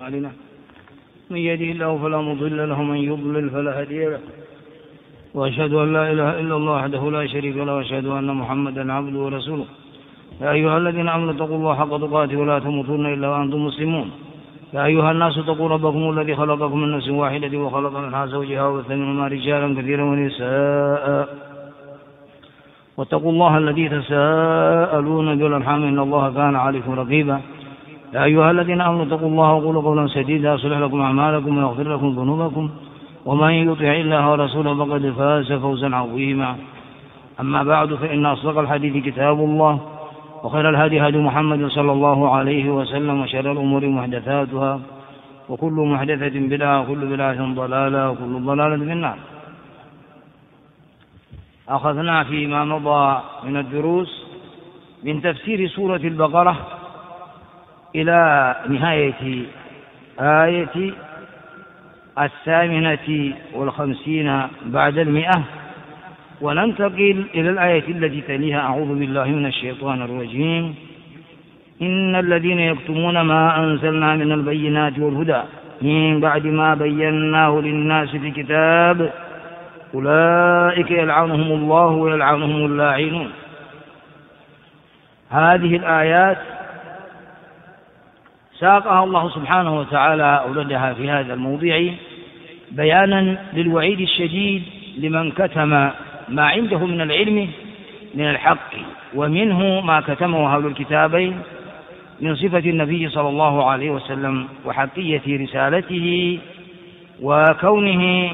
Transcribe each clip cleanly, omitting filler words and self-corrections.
علينا من يهده الله فلا مضل له ومن يضلل فلا هادي له، وأشهد أن لا إله إلا الله وحده لا شريك له، وأشهد أن محمدا عبده ورسوله. يا أيها الذين آمنوا اتقوا الله حق تقاته ولا تموتن إلا وأنتم مسلمون. يا أيها الناس اتقوا ربكم الذي خلقكم من نفس واحدة وخلق منها زوجها وبث منهما رجالا كثيرا ونساء، واتقوا الله الذي تساءلون به والأرحام إن الله كان عليكم رقيبا. يا أيها الذين آمنوا اتقوا الله وقولوا قولا سديدا يصلح لكم أعمالكم ويغفر لكم ذنوبكم، ومن يطع الله ورسوله فقد فاز فوزا عظيما. أما بعد، فإن أصدق الحديث كتاب الله، وخير الهدي هدي محمد صلى الله عليه وسلم، وشر الأمور محدثاتها، وكل محدثة بدعة، وكل بدعة ضلالة، وكل ضلالة في النار. أخذنا فيما مضى من الدروس من تفسير سورة البقرة إلى نهاية آية 58 بعد 100، وننتقل إلى الآية التي تليها. أعوذ بالله من الشيطان الرجيم. إن الذين يكتمون ما أنزلنا من البينات والهدى من بعد ما بيناه للناس في الكتاب أولئك يلعنهم الله ويلعنهم اللاعنون. هذه الآيات ساقها الله سبحانه وتعالى أوردها في هذا الموضع بيانا للوعيد الشديد لمن كتم ما عنده من العلم من الحق، ومنه ما كتمه أهل الكتابين من صفة النبي صلى الله عليه وسلم وحقية رسالته وكونه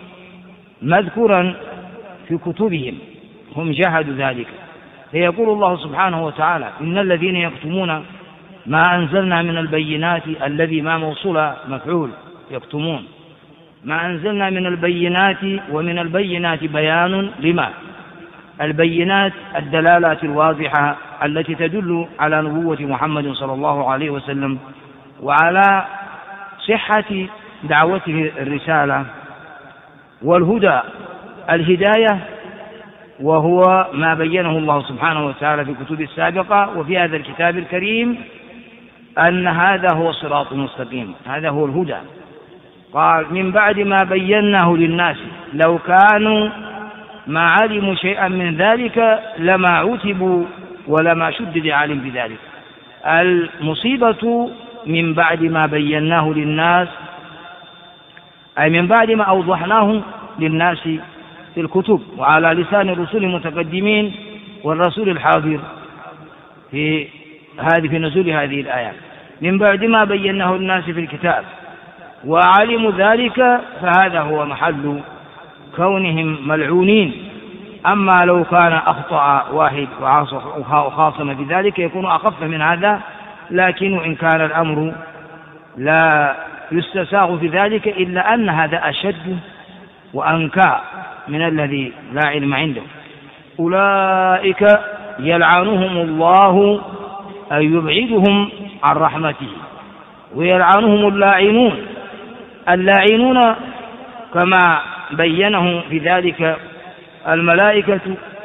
مذكورا في كتبهم، هم جحدوا ذلك. فيقول الله سبحانه وتعالى: إن الذين يكتمون ما أنزلنا من البينات، الذي ما موصول مفعول يكتمون، ما أنزلنا من البينات، ومن البينات بيان لما البينات الدلالات الواضحة التي تدل على نبوة محمد صلى الله عليه وسلم وعلى صحة دعوته الرسالة، والهدى الهداية، وهو ما بينه الله سبحانه وتعالى في الكتب السابقة وفي هذا الكتاب الكريم، أن هذا هو الصراط المستقيم، هذا هو الهدى. قال: من بعد ما بيناه للناس، لو كانوا ما علموا شيئا من ذلك لما عتبوا ولما شدد عليهم بذلك. المصيبة من بعد ما بيناه للناس، أي من بعد ما أوضحناه للناس في الكتب وعلى لسان الرسول المتقدمين والرسول الحاضر في نزول هذه الآيات. من بعد ما بيناه للناس في الكتاب وعلموا ذلك، فهذا هو محل كونهم ملعونين. أما لو كان أخطأ واحد وخاصم بذلك يكون أخف من هذا، لكن إن كان الأمر لا يستساغ في ذلك، إلا أن هذا أشد وأنكى من الذي لا علم عنده. أولئك يلعنهم الله، أي يبعدهم عن رحمته، ويلعنهم اللاعنون. اللاعنون كما بينه في ذلك الملائكة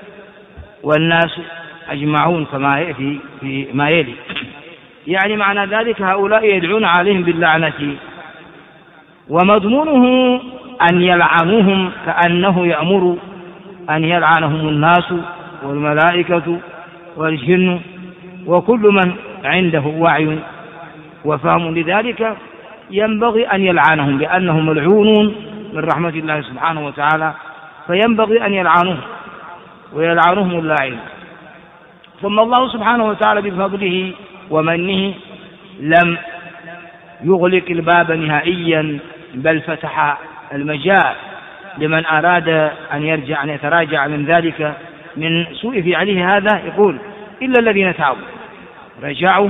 والناس أجمعون كما يأتي في ما يلي. يعني معنى ذلك هؤلاء يدعون عليهم باللعنة، ومضمونه أن يلعنوهم كأنه يأمر أن يلعنهم الناس والملائكة والجن وكل من عنده وعي وفهم لذلك، ينبغي أن يلعنهم لأنهم ملعونون من رحمة الله سبحانه وتعالى، فينبغي أن يلعنوهم ويلعنهم اللاعنون. ثم الله سبحانه وتعالى بفضله ومنه لم يغلق الباب نهائيا، بل فتح المجال لمن أراد أن يرجع، أن يتراجع من ذلك من سوء فعله هذا. يقول: إلا الذين تابوا رجعوا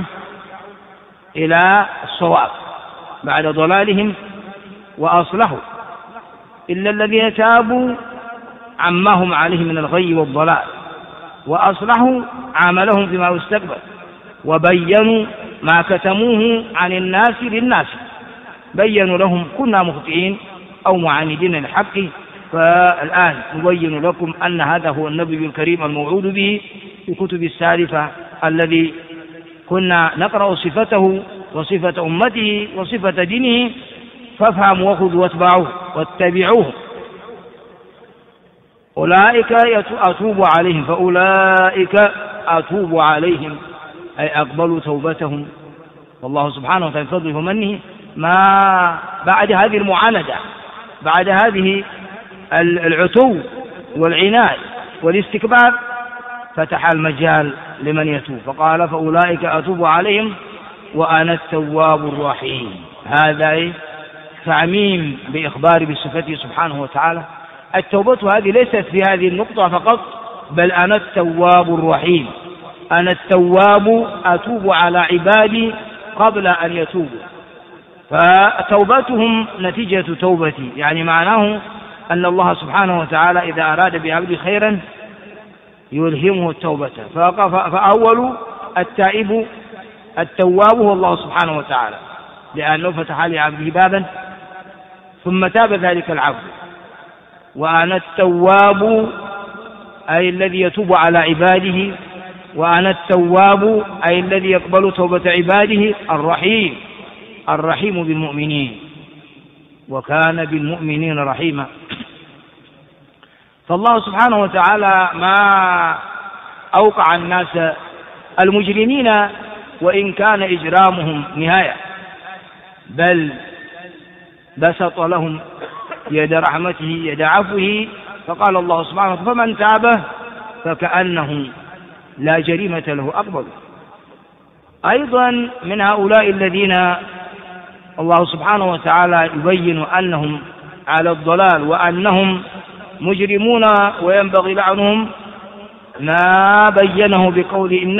إلى الصواب بعد ضلالهم وأصلحوا، إلا الذين تابوا عما هم عليه من الغي والضلال، وأصلحوا عملهم فيما استقبل، وبينوا ما كتموه عن الناس للناس. بينوا لهم: كنا مخطئين أو معاندين للحق، فالآن نبين لكم أن هذا هو النبي الكريم الموعود به في الكتب السالفة، الذي كنا نقرأ صفته وصفة أمته وصفة دينه، فافهم وخذ واتبعوه. أولئك أتوب عليهم، فأولئك أتوب عليهم أي أقبلوا توبتهم. والله سبحانه وتعالى بفضله ومنه ما بعد هذه المعاندة، بعد هذه العتو والعناد والاستكبار، فتح المجال لمن يتوب، فقال فأولئك أتوب عليهم وأنا التواب الرحيم. هذا تعميم بإخبار بصفته سبحانه وتعالى. التوبة هذه ليست في هذه النقطة فقط، بل أنا التواب الرحيم. أنا التواب أتوب على عبادي قبل أن يتوبوا، فتوبتهم نتيجة توبتي، يعني معناه أن الله سبحانه وتعالى إذا أراد بعبده خيرا يلهمه التوبة، فأول التواب هو الله سبحانه وتعالى، لأنه فتح لعبده بابا ثم تاب ذلك العبد. وأنا التواب أي الذي يتوب على عباده، وأنا التواب أي الذي يقبل توبة عباده، الرحيم بالمؤمنين، وكان بالمؤمنين رحيما. فالله سبحانه وتعالى ما أوقع الناس المجرمين وإن كان إجرامهم نهاية، بل بسط لهم يد رحمته يد عفوه، فقال الله سبحانه وتعالى فمن تاب فكأنه لا جريمة له أقبل. أيضا من هؤلاء الذين الله سبحانه وتعالى يبين أنهم على الضلال وأنهم مجرمون وينبغي لعنهم، ما بينه بقول إن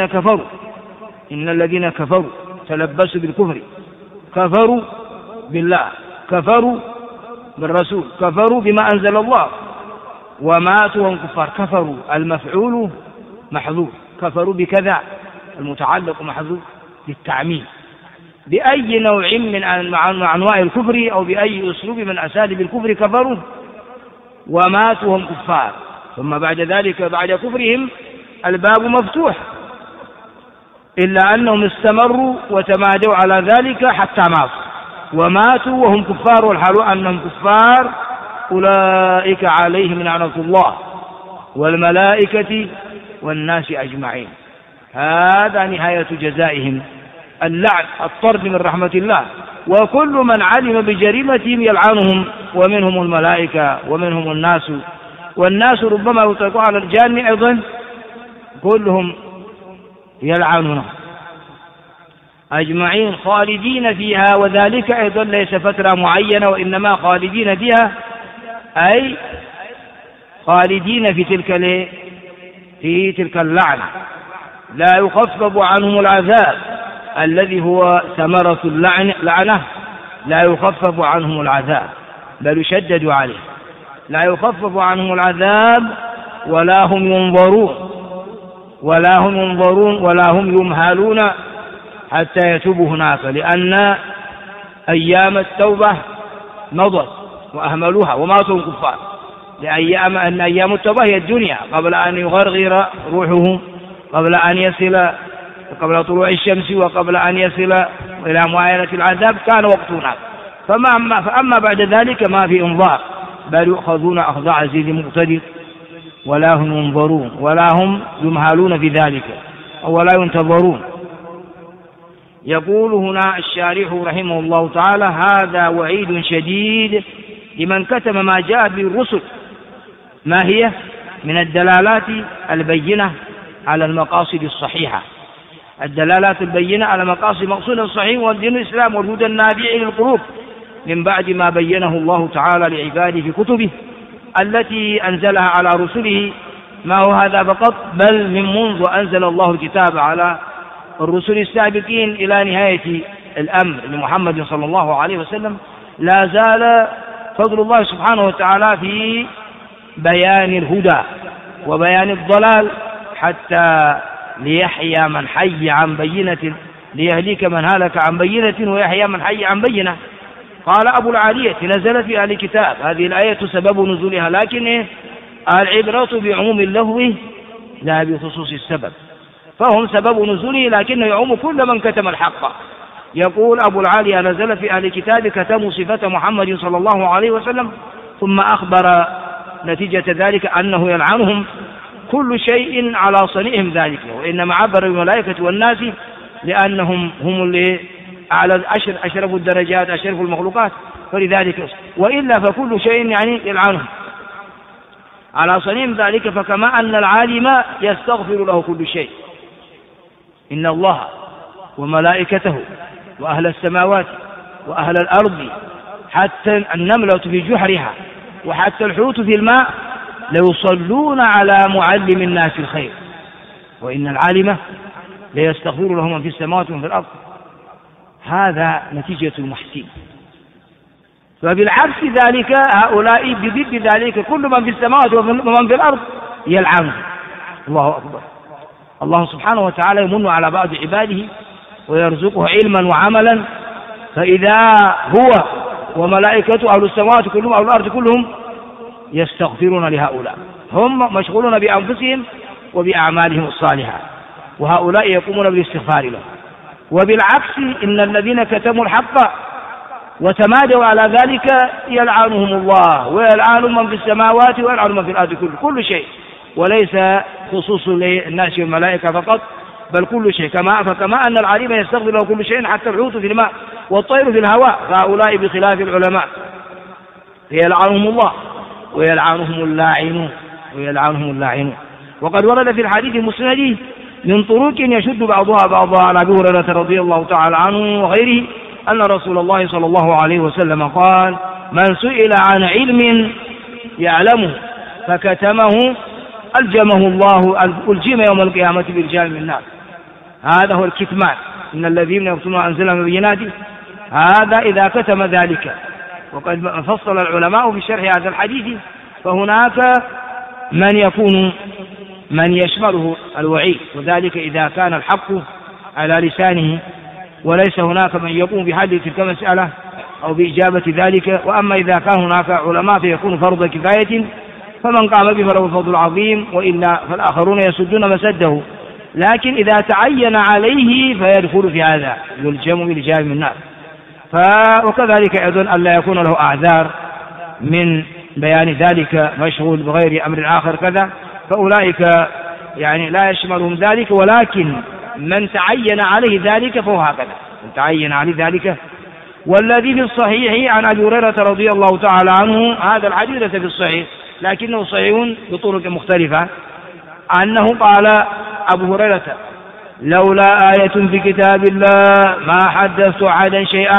الذين كفروا تلبسوا بالكفر، كفروا بالله، كفروا بالرسول، كفروا بما أنزل الله وماتوا وهم كفار. كفروا المفعول محذوف، كفروا بكذا المتعلق محذوف للتعميم، بأي نوع من أنواع الكفر أو بأي أسلوب من أساليب الكفر كفروا وماتوا وهم كفار. ثم بعد ذلك بعد كفرهم الباب مفتوح، إلا أنهم استمروا وتمادوا على ذلك حتى ماتوا وماتوا وهم كفار، والحال أنهم كفار أولئك عليهم لعنة الله والملائكة والناس أجمعين. هذا نهاية جزائهم اللعن، الطرد من رحمة الله. وكل من علم بجريمتهم يلعنهم، ومنهم الملائكة ومنهم الناس، والناس ربما يطلقوا على الجان أيضا، كلهم يلعنون أجمعين خالدين فيها. وذلك أيضا ليس فترة معينة، وإنما خالدين فيها أي خالدين في تلك اللعنة، لا يخفف عنهم العذاب الذي هو ثمرة اللعنة، لا يخفف عنهم العذاب بل يشدد عليه، لا يخفف عنهم العذاب ولا هم ينظرون ولا هم يمهلون حتى يتوبوا هناك، لأن أيام التوبة مضت وأهملوها وماتوا كفار، لأن أيام التوبة هي الدنيا قبل أن يغرغر روحه، قبل طلوع الشمس وقبل أن يصل إلى معاينة العذاب كان وقت هناك. فأما بعد ذلك ما في انظار، بل يؤخذون أخذ عزيز مقتدر ولا هم ينظرون ولا هم يمهلون في ذلك ولا ينتظرون. يقول هنا الشارح رحمه الله تعالى هذا وعيد شديد لمن كتم ما جاء به الرسل. ما هي؟ من الدلالات البينة على المقاصد الصحيحة، الدلالات البينة على مقاصد مقصود الصحيح والدين الإسلام والهدى النابع للقلوب، من بعد ما بينه الله تعالى لعباده في كتبه التي أنزلها على رسله. ما هو هذا فقط، بل من منذ أنزل الله الكتاب على الرسل السابقين إلى نهاية الأمر لمحمد صلى الله عليه وسلم، لا زال فضل الله سبحانه وتعالى في بيان الهدى وبيان الضلال، حتى ليحيى من حي عن بينة، ليهلك من هلك عن بينة ويحيى من حي عن بينة. قال أبو العالية نزلت في أهل الكتاب، هذه الآية سبب نزولها، لكن العبرة بعموم اللفظ لا بخصوص السبب، فهم سبب نزوله لكنه يعم كل من كتم الحق يقول أبو العالي نزل في أهل الكتاب كتموا صفة محمد صلى الله عليه وسلم، ثم أخبر نتيجة ذلك أنه يلعنهم كل شيء على صنيعهم ذلك، وإنما عبر الملائكة والناس لأنهم هم اللي أعلى أشرف الدرجات أشرف المخلوقات، فلذلك وإلا فكل شيء يعني يلعنهم على صنيعهم ذلك. فكما أن العالم يستغفر له كل شيء، إن الله وملائكته وأهل السماوات وأهل الأرض حتى النملة في جحرها وحتى الحوت في الماء ليصلون على معلم الناس الخير، وإن العالم ليستغفر له من في السماوات ومن في الأرض. هذا نتيجة المحسين. فبالعكس ذلك هؤلاء بضد ذلك كل من في السماوات ومن في الأرض يلعنه. الله أكبر. الله سبحانه وتعالى يمن على بعض عباده ويرزقه علما وعملا، فإذا هو وملائكته أهل السماوات كلهم أهل الأرض كلهم يستغفرون لهؤلاء، هم مشغولون بأنفسهم وبأعمالهم الصالحة، وهؤلاء يقومون بالاستغفار له. وبالعكس إن الذين كتموا الحق وتمادوا على ذلك يلعنهم الله ويلعن من في السماوات ويلعن من في الأرض كل شيء، وليس خصوص للناس والملائكة فقط بل كل شيء. فكما أن العليم يستغفر له كل شيء حتى الحوت في الماء والطير في الهواء، فهؤلاء بخلاف العلماء يلعنهم الله ويلعنهم اللاعنون. وقد ورد في الحديث المسند من طرق يشد بعضها عن أبي هريرة رضي الله تعالى عنه وغيره أن رسول الله صلى الله عليه وسلم قال: من سئل عن علم يعلمه فكتمه ألجم يوم القيامة بالجام من النار. هذا هو الكتمان، إن الذين يكتمون أنزل من البينات، هذا إذا كتم ذلك. وقد فصل العلماء في شرح هذا الحديث، فهناك من يشمله الوعيد، وذلك إذا كان الحق على لسانه وليس هناك من يقوم بحل تلك المسألة أو بإجابة ذلك. وأما إذا كان هناك علماء فيكون فرض كفاية، فمن قام به فله الفضل العظيم، وإلا فالآخرون يسدون مسده. لكن إذا تعين عليه فيدخل في هذا يلجم بالجام من النار. وكذلك أيضا ألا يكون له أعذار من بيان ذلك، مشغول بغير أمر آخر كذا، فأولئك يعني لا يشملهم ذلك. ولكن من تعين عليه ذلك فهو هكذا، من تعين عليه ذلك. والذي في الصحيح عن أبي هريرة رضي الله تعالى عنه، هذا الحديث في الصحيح لكنه صحيح بطرق مختلفة، أنه قال أبو هريرة: لولا آية في كتاب الله ما حدثت أحدا شيئا.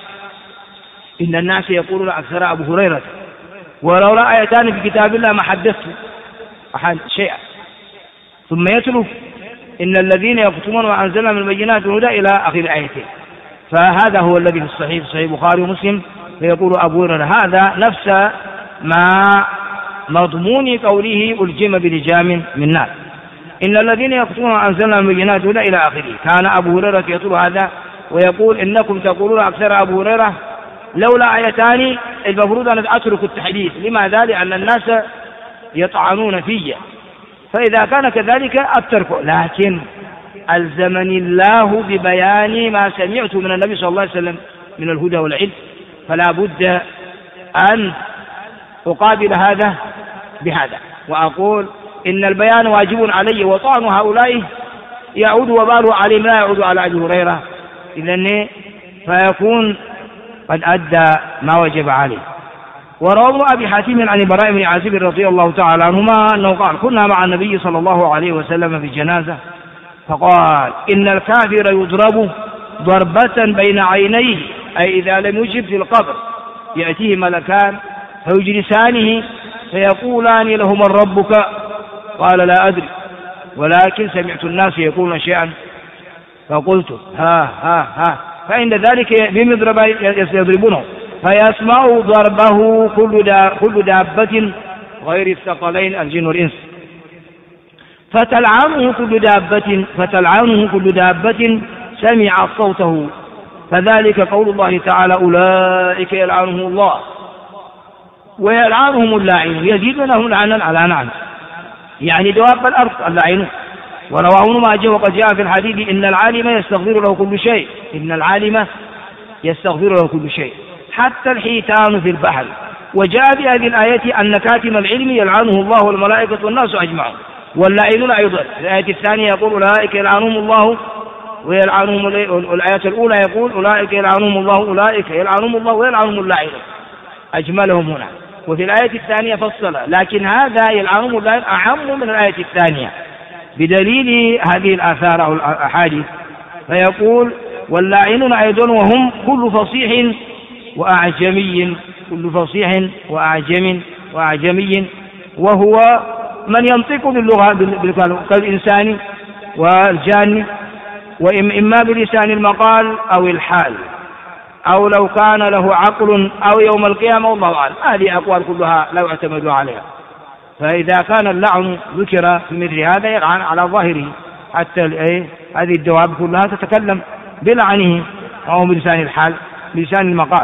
إن الناس يقولون أكثر أبو هريرة: ولولا آيتان في كتاب الله ما حدثت أحد شيئا. ثم يتلو: إن الذين يكتمون ما أنزلنا من البينات والهدى إلى آخر الآيتين. فهذا هو الذي في الصحيح، صحيح البخاري ومسلم. فيقول أبو هريرة هذا نفس ما مضمون قوله ألجم بلجام من نار، إن الذين يكتمون ما أنزلنا من البينات والهدى إلى آخره. كان أبو هريرة يقول هذا ويقول: إنكم تقولون أكثر أبو هريرة لولا آيتان. المفروض أن أترك التحديث. لماذا؟ لأن الناس يطعنون في، فإذا كان كذلك أتركه. لكن ألزمني الله ببيان ما سمعت من النبي صلى الله عليه وسلم من الهدى والعلم، فلا بد أن أقابل هذا بهذا وأقول إن البيان واجب علي، وطعن هؤلاء يعود وباله عليهم لا يعود على أبي هريرة، إذن فيكون قد أدى ما وجب عليه. وروى أبي حاتم عن البراء بن عازب رضي الله تعالى عنهما أنه قال: كنا مع النبي صلى الله عليه وسلم في جنازة، فقال: إن الكافر يضرب ضربة بين عينيه، أي إذا لم يجب في القبر يأتيه ملكان فيجلسانه فيقولان له: من ربك؟ قال: لا أدري، ولكن سمعت الناس يقولون شيئا فقلت ها ها ها. فعند ذلك بمضرب يضربونه فيسمع ضربه كل دابة غير الثقلين الجن والإنس، فتلعنه كل دابة سمعت صوته. فذلك قول الله تعالى: أولئك يلعنهم الله ويلعنهم اللاعنون، يزيدونهم لعنا على لعن، يعني دواب الأرض اللاعنون. ورواه ابن ماجه وقد جاء في الحديث إن العالم يستغفر له كل شيء، إن العالم يستغفر له كل شيء حتى الحيتان في البحر. وجاء في هذه الآية أن كاتم العلم يلعنه الله والملائكة والناس أجمعون واللاعنون أيضا. الآية الثانية يقول أولئك يلعنهم الله ويلعنهم، الآية الأولى يقول أولئك يلعنهم الله، أولئك يلعنهم الله ويلعنهم اللاعنون، أجملهم هنا. وفي الآية الثانية فصل، لكن هذا يلعنهم اللاعنون أعم من الآية الثانية بدليل هذه الآثار أو الأحاديث. فيقول واللاعنون أيضا وهم كل فصيح وأعجمي، كل فصيح وأعجمي وهو من ينطق باللغة كالإنسان والجان، وإما بلسان المقال أو الحال، أو لو كان له عقل، أو يوم القيامة، والله أعلم. هذه أقوال كلها لا يعتمد عليها. فإذا كان اللعن ذكر في مثل هذا يلعن على ظاهره، حتى هذه الدواب كلها تتكلم بلعنه أو بلسان الحال، بلسان المقال.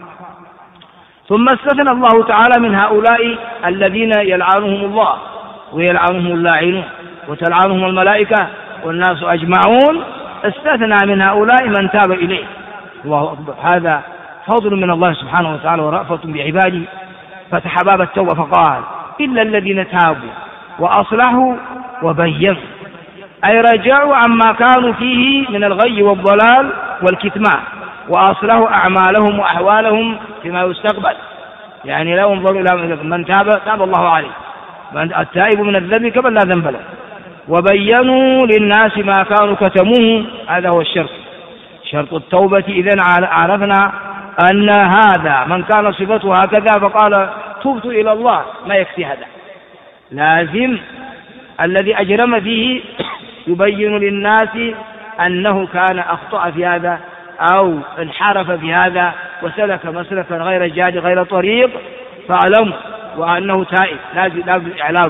ثم استثنى الله تعالى من هؤلاء الذين يلعنهم الله ويلعنهم اللاعنون وتلعنهم الملائكة والناس أجمعون، استثنى من هؤلاء من تاب إليه. الله أكبر، هذا فضل من الله سبحانه وتعالى ورأفة بعباده. فتح باب التوبة فقال إلا الذين تابوا وأصلحوا وبينوا، أي رجعوا عما كانوا فيه من الغي والضلال والكتمان، وأصلحوا أعمالهم وأحوالهم فيما يستقبل. يعني لو انظروا إلى من تاب الله عليه، التائب من الذنب كمن لا ذنب له، وبينوا للناس ما كانوا كتموه. هذا هو الشرط، شرط التوبة. إذن عرفنا أن هذا من كان صفته هكذا فقال تبت إلى الله، ما يكفي هذا، لازم الذي أجرم فيه يبين للناس أنه كان أخطأ في هذا أو انحرف في هذا وسلك مسلكا غير جاد غير طريق، فاعلموا وأنه تائب، لازم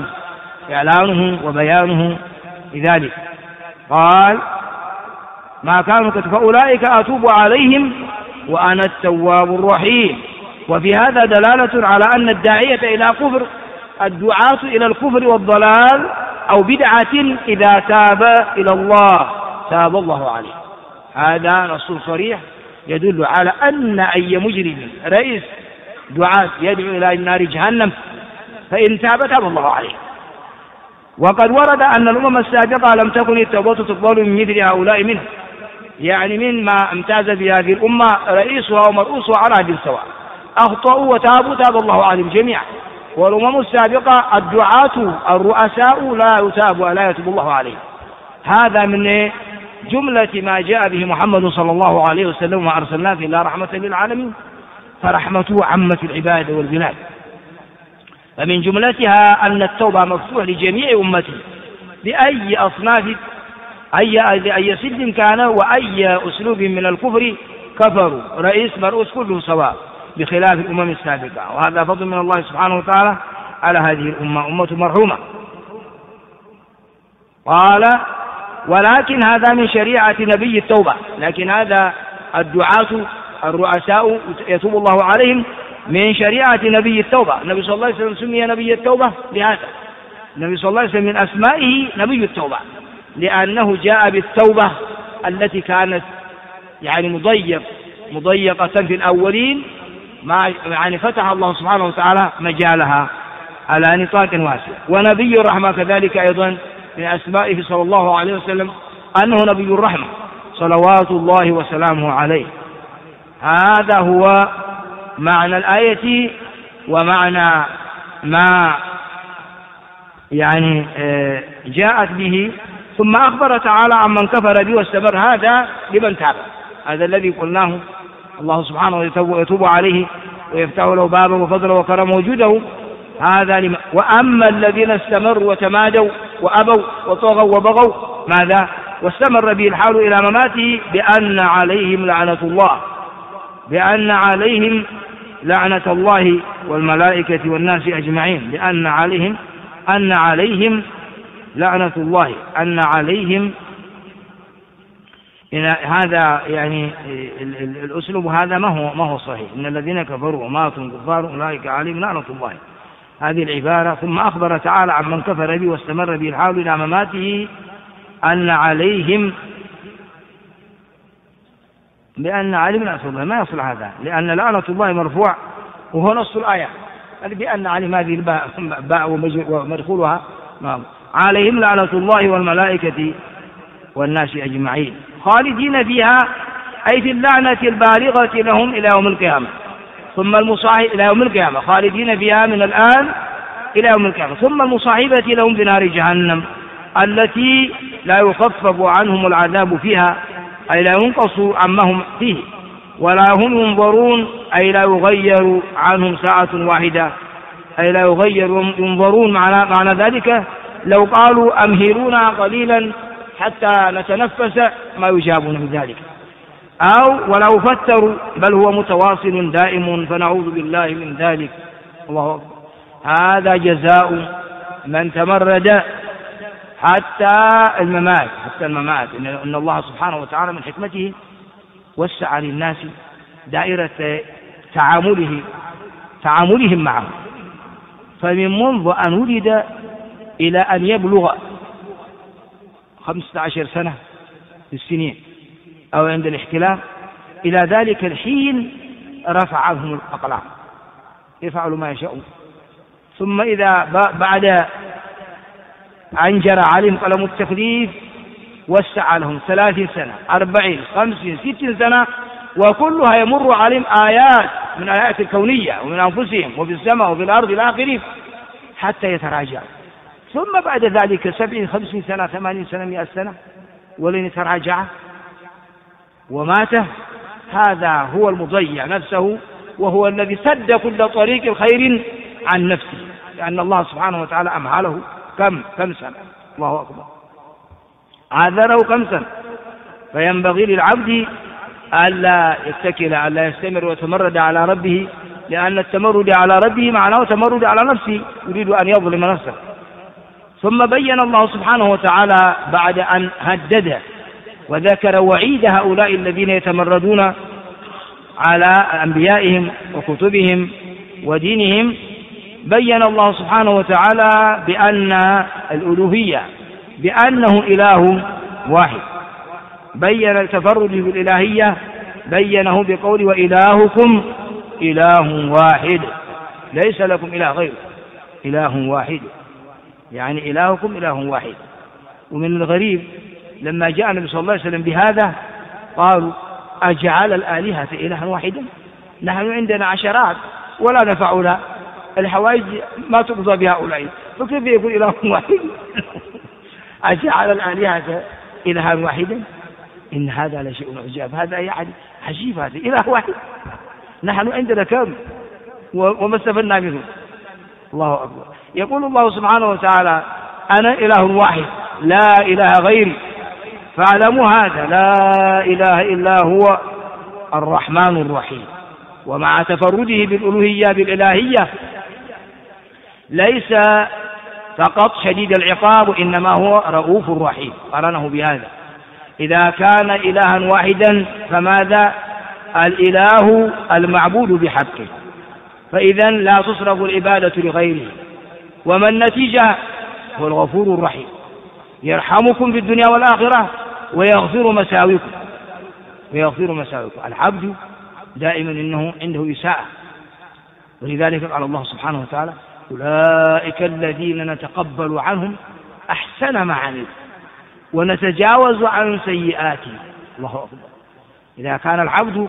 إعلانه وبيانه لذلك. قال ما كانوا فأولئك أتوب عليهم وأنا التواب الرحيم. وفي هذا دلالة على أن الداعية إلى كفر، الدعاة إلى الكفر والضلال أو بدعة إذا تاب إلى الله تاب الله عليه. هذا نص صريح يدل على أن أي مجرم رئيس دعاة يدعو إلى نار جهنم فإن تاب تاب الله عليه. وقد ورد أن الأمم السابقة لم تكن التوبة تقبل من مثل هؤلاء منه، يعني مما امتاز بهذه الأمة رئيسها ومرؤوسها على حد سواء، أخطأوا وتابوا تاب الله عليهم جميعا. والأمم السابقة الدعاة الرؤساء لا يتوب الله عليهم. هذا من جملة ما جاء به محمد صلى الله عليه وسلم وما أرسلناه إلا رحمة للعالمين، فرحمته عمت العباد والبلاد. فمن جملتها أن التوبة مفتوح لجميع أمته بأي أصناف أي سد كان وأي أسلوب من الكفر كفروا، رئيس مرؤوس كله سواء، بخلاف الأمم السابقة. وهذا فضل من الله سبحانه وتعالى على هذه الأمة، أمة مرحومة. قال ولكن هذا من شريعة نبي التوبة، لكن هذا الدعاة الرؤساء يتوب الله عليهم من شريعة نبي التوبة. النبي صلى الله عليه وسلم سمي نبي التوبة لهذا، النبي صلى الله عليه وسلم من أسمائه نبي التوبة، لأنه جاء بالتوبة التي كانت يعني مضيقة في الأولين، يعني فتح الله سبحانه وتعالى مجالها على نطاق واسع. ونبي الرحمة كذلك أيضا من أسمائه صلى الله عليه وسلم أنه نبي الرحمة صلوات الله وسلامه عليه. هذا هو معنى الآية ومعنى ما يعني جاءت به. ثم أخبر تعالى عن من كفر به واستمر، هذا لمن تاب، هذا الذي قلناه الله سبحانه يتوب عليه ويفتح له بابه وفضله وكرمه وجوده، هذا لمن. وأما الذين استمروا وتمادوا وأبوا وطغوا وبغوا، ماذا؟ واستمر به الحال إلى مماته بأن عليهم لعنة الله، بأن عليهم لعنة الله والملائكة والناس أجمعين، لأن عليهم لعنة الله، أن عليهم. هذا يعني الأسلوب هذا ما هو صحيح. إن الذين كفروا وماتوا كفار أولئك عليهم لعنة الله، هذه العبارة. ثم أخبر تعالى عن من كفر به واستمر به الحال إلى مماته أن عليهم بأن عليهم لعنة الله، ما يصل هذا، لأن لعنة الله مرفوع وهو نص الآية، بأن عليهم هذه الباء ومدخولها عليهم لعنة الله والملائكة والناس أجمعين خالدين فيها، أي في اللعنة البالغة لهم إلى يوم القيامة، ثم المصاحبة إلى يوم القيامة، خالدين فيها من الآن إلى يوم القيامة، ثم المصاحبة لهم في نار جهنم التي لا يخفف عنهم العذاب فيها، أي لا ينقص عما هم فيه، ولا هم ينظرون، أي لا يغير عنهم ساعة واحدة، أي لا يغير ينظرون. معنى ذلك لو قالوا أمهلونا قليلا حتى نتنفس ما يجابون بذلك، أو ولو فتروا، بل هو متواصل دائم، فنعوذ بالله من ذلك. الله أكبر. هذا جزاء من تمرد حتى الممات، إن الله سبحانه وتعالى من حكمته وسع للناس دائرة تعاملهم معه، فمن منذ أن ولد إلى أن يبلغ 15 سنة في السنين أو عند الاحتلام، إلى ذلك الحين رفع عنهم الأقلام، يفعلوا ما يشاءون. ثم إذا بعد أن جرى عليهم قلم التكليف وسع لهم 30 سنة 40 50 60 سنة، وكلها يمر عليهم آيات من آيات الكونية ومن أنفسهم وفي السماء وفي الأرض إلى آخره حتى يتراجعوا. ثم بعد ذلك 70 50 سنة 80 سنة 100 سنة ولن يتراجع ومات. هذا هو المضيع نفسه، وهو الذي سد كل طريق الخير عن نفسه، لأن الله سبحانه وتعالى أمهله كم سنة. الله أكبر. عذره كم سنة. فينبغي للعبد ألا يتكل، ألا يستمر ويتمرد على ربه، لأن التمرد على ربه معناه تمرد على نفسه، يريد أن يظلم نفسه. ثم بين الله سبحانه وتعالى بعد أن هدد وذكر وعيد هؤلاء الذين يتمردون على أنبيائهم وكتبهم ودينهم، بين الله سبحانه وتعالى بأن الألوهية، بأنه إله واحد. بين التفرد بالإلهية، بينه بقول وإلهكم إله واحد، ليس لكم إله غيره، إله واحد، يعني إلهكم إله واحد. ومن الغريب لما جاء النبي صلى الله عليه وسلم بهذا قالوا أجعل الآلهة إلها واحدا؟ نحن عندنا عشرات ولا نفعنا الحوائج ما تقضى بهؤلاء، فكيف يكون إله واحد؟ أجعل الآلهة إلها واحدا؟ إن هذا لشيء عجاب، هذا يعني عجيب، هذا إله واحد، نحن عندنا كم وما استفدنا منه. الله أكبر. يقول الله سبحانه وتعالى أنا إله واحد لا إله غيري، فاعلموا هذا لا إله إلا هو الرحمن الرحيم. ومع تفرده بالألوهية بالإلهية ليس فقط شديد العقاب، إنما هو رؤوف رحيم، قرنه بهذا. إذا كان إلها واحدا فماذا؟ الإله المعبود بحقه، فإذا لا تصرف العبادة لغيره. وما النتيجة؟ هو الغفور الرحيم، يرحمكم في الدنيا والآخرة ويغفر مساويكم. العبد دائما إنه عنده إساءة، ولذلك قال الله سبحانه وتعالى أولئك الذين نتقبل عنهم أحسن ما عملوا ونتجاوز عن سيئاتهم. الله أكبر. إذا كان العبد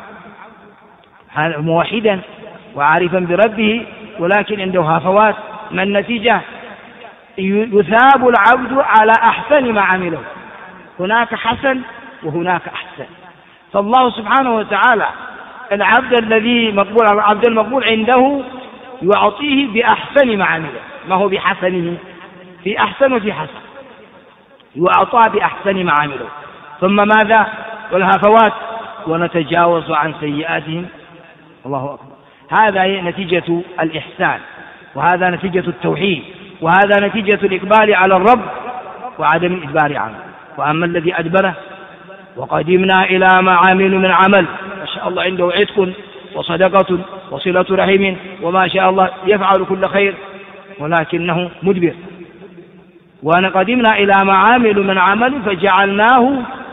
موحدا وعارفا بربه ولكن عنده هفوات، ما النتيجة؟ يثاب العبد على أحسن ما عمله، هناك حسن وهناك أحسن. فالله سبحانه وتعالى العبد الذي مقبول، العبد المقبول عنده يعطيه بأحسن ما عمله، ما هو بحسنه، في أحسن وفي حسن، يعطى بأحسن ما عمله. ثم ماذا؟ والهفوات ونتجاوز عن سيئاتهم. الله أكبر. هذا نتيجة الإحسان، وهذا نتيجة التوحيد، وهذا نتيجة الإقبال على الرب وعدم الإدبار عنه. وأما الذي أدبره وقدمنا إلى ما عملوا من عمل، ما شاء الله عنده عتق وصدقة وصلة رحم وما شاء الله يفعل كل خير، ولكنه مدبر وقدمنا إلى ما عملوا من عمل فجعلناه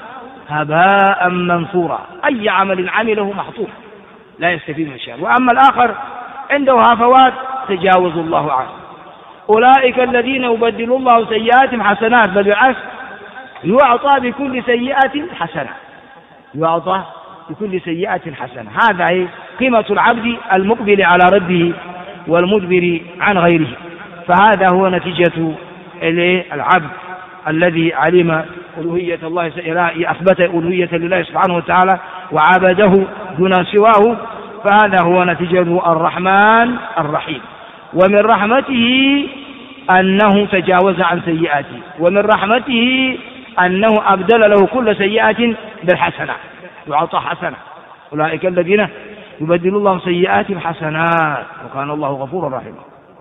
هباء منثورا. أي عمل عمله محطوط لا يستفيد من شيء. وأما الآخر عنده هفوات تجاوز الله عنه. أولئك الذين يبدل الله سيئاتهم حسنات، بل بالعكس يعطى بكل سيئة حسنة، يعطى بكل سيئة حسنة. هذا هي قيمة العبد المقبل على ربه والمدبر عن غيره. فهذا هو نتيجة العبد الذي علم ألوهية الله، أثبت ألوهية لله سبحانه وتعالى وعبده دون سواه، فهذا هو نتيجة الرحمن الرحيم. ومن رحمته أنه تجاوز عن سيئاته، ومن رحمته أنه أبدل له كل سيئة بالحسنة، يعطى حسنة. أولئك الذين يبدل الله سيئاتهم حسنات وكان الله غفورا رحيما.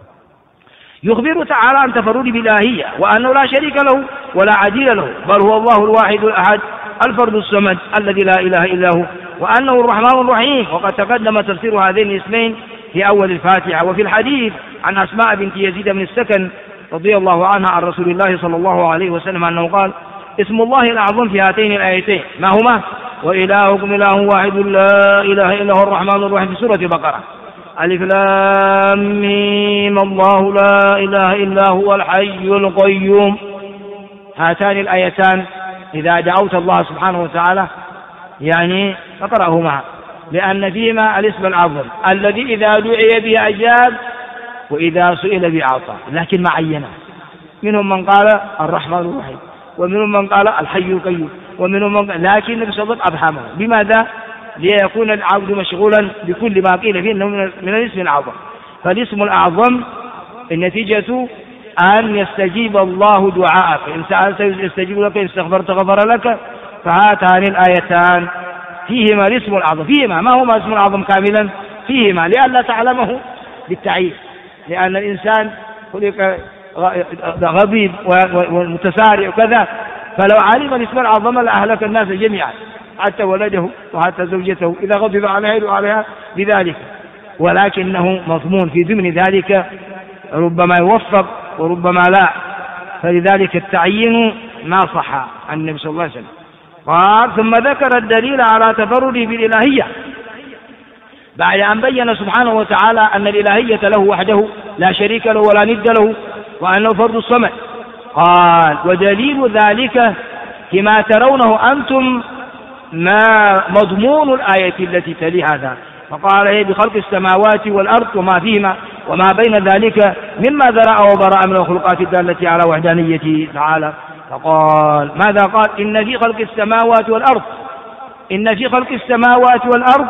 يخبر تعالى عن تفرد بالإلهية وأنه لا شريك له ولا عديل له، بل هو الله الواحد الأحد الفرد الصمد الذي لا إله إلا هو، وأنه الرحمن الرحيم. وقد تقدم تفسير هذين الاسمين في أول الفاتحة. وفي الحديث عن أسماء بنت يزيد بن السكن رضي الله عنها عن رسول الله صلى الله عليه وسلم أنه قال: اسم الله الأعظم في هاتين الآيتين ما هما؟ وإلهكم إله واحد لا إله إلا هو الرحمن الرحيم في سورة البقرة. ألف لام ميم الله لا إله إلا هو الحي القيوم. هاتان الآيتان إذا دعوت الله سبحانه وتعالى يعني فقرأهما، لأن فيهما الاسم الأعظم الذي إذا دعي به أجاب وإذا سئل به أعطى، لكن معينة. منهم من قال الرحمن الرحيم، ومنهم من قال الحي القيوم، ومنهم من قال، لكن النبي صلى الله عليه وسلم أبهمه. لماذا؟ ليكون العبد مشغولا بكل ما قيل فيه إنه من الاسم الأعظم. فالاسم الأعظم النتيجة أن يستجيب الله دعاءك، إن سألت يستجيب لك، إن استغفرت غفر لك. فهاتان الآيتان فيهما الاسم الأعظم. فيهما ما هو الاسم الأعظم كاملا؟ فيهما لئلا تعلمه بالتعيين، لأن الإنسان خلق غضيب ومتسارع وكذا، فلو علم الاسم الأعظم لأهلك الناس جميعا حتى ولده وحتى زوجته إذا غضب عليها بذلك. ولكنه مضمون في ضمن ذلك، ربما يوفق وربما لا. فلذلك التعيين ما صح عن النبي صلى الله عليه وسلم. قال: ثم ذكر الدليل على تفرده بالإلهية بعد أن بين سبحانه وتعالى أن الإلهية له وحده لا شريك له ولا ند له، وأنه فرد الصمد. قال: ودليل ذلك كما ترونه أنتم ما مضمون الآية التي تلي هذا. فقال: هي بخلق السماوات والأرض وما فيهما وما بين ذلك مما ذرأ وبرأ من الخلقات الدالة على وحدانيته تعالى. فقال: ماذا قال؟ إن في خلق السماوات والأرض، إن في خلق السماوات والأرض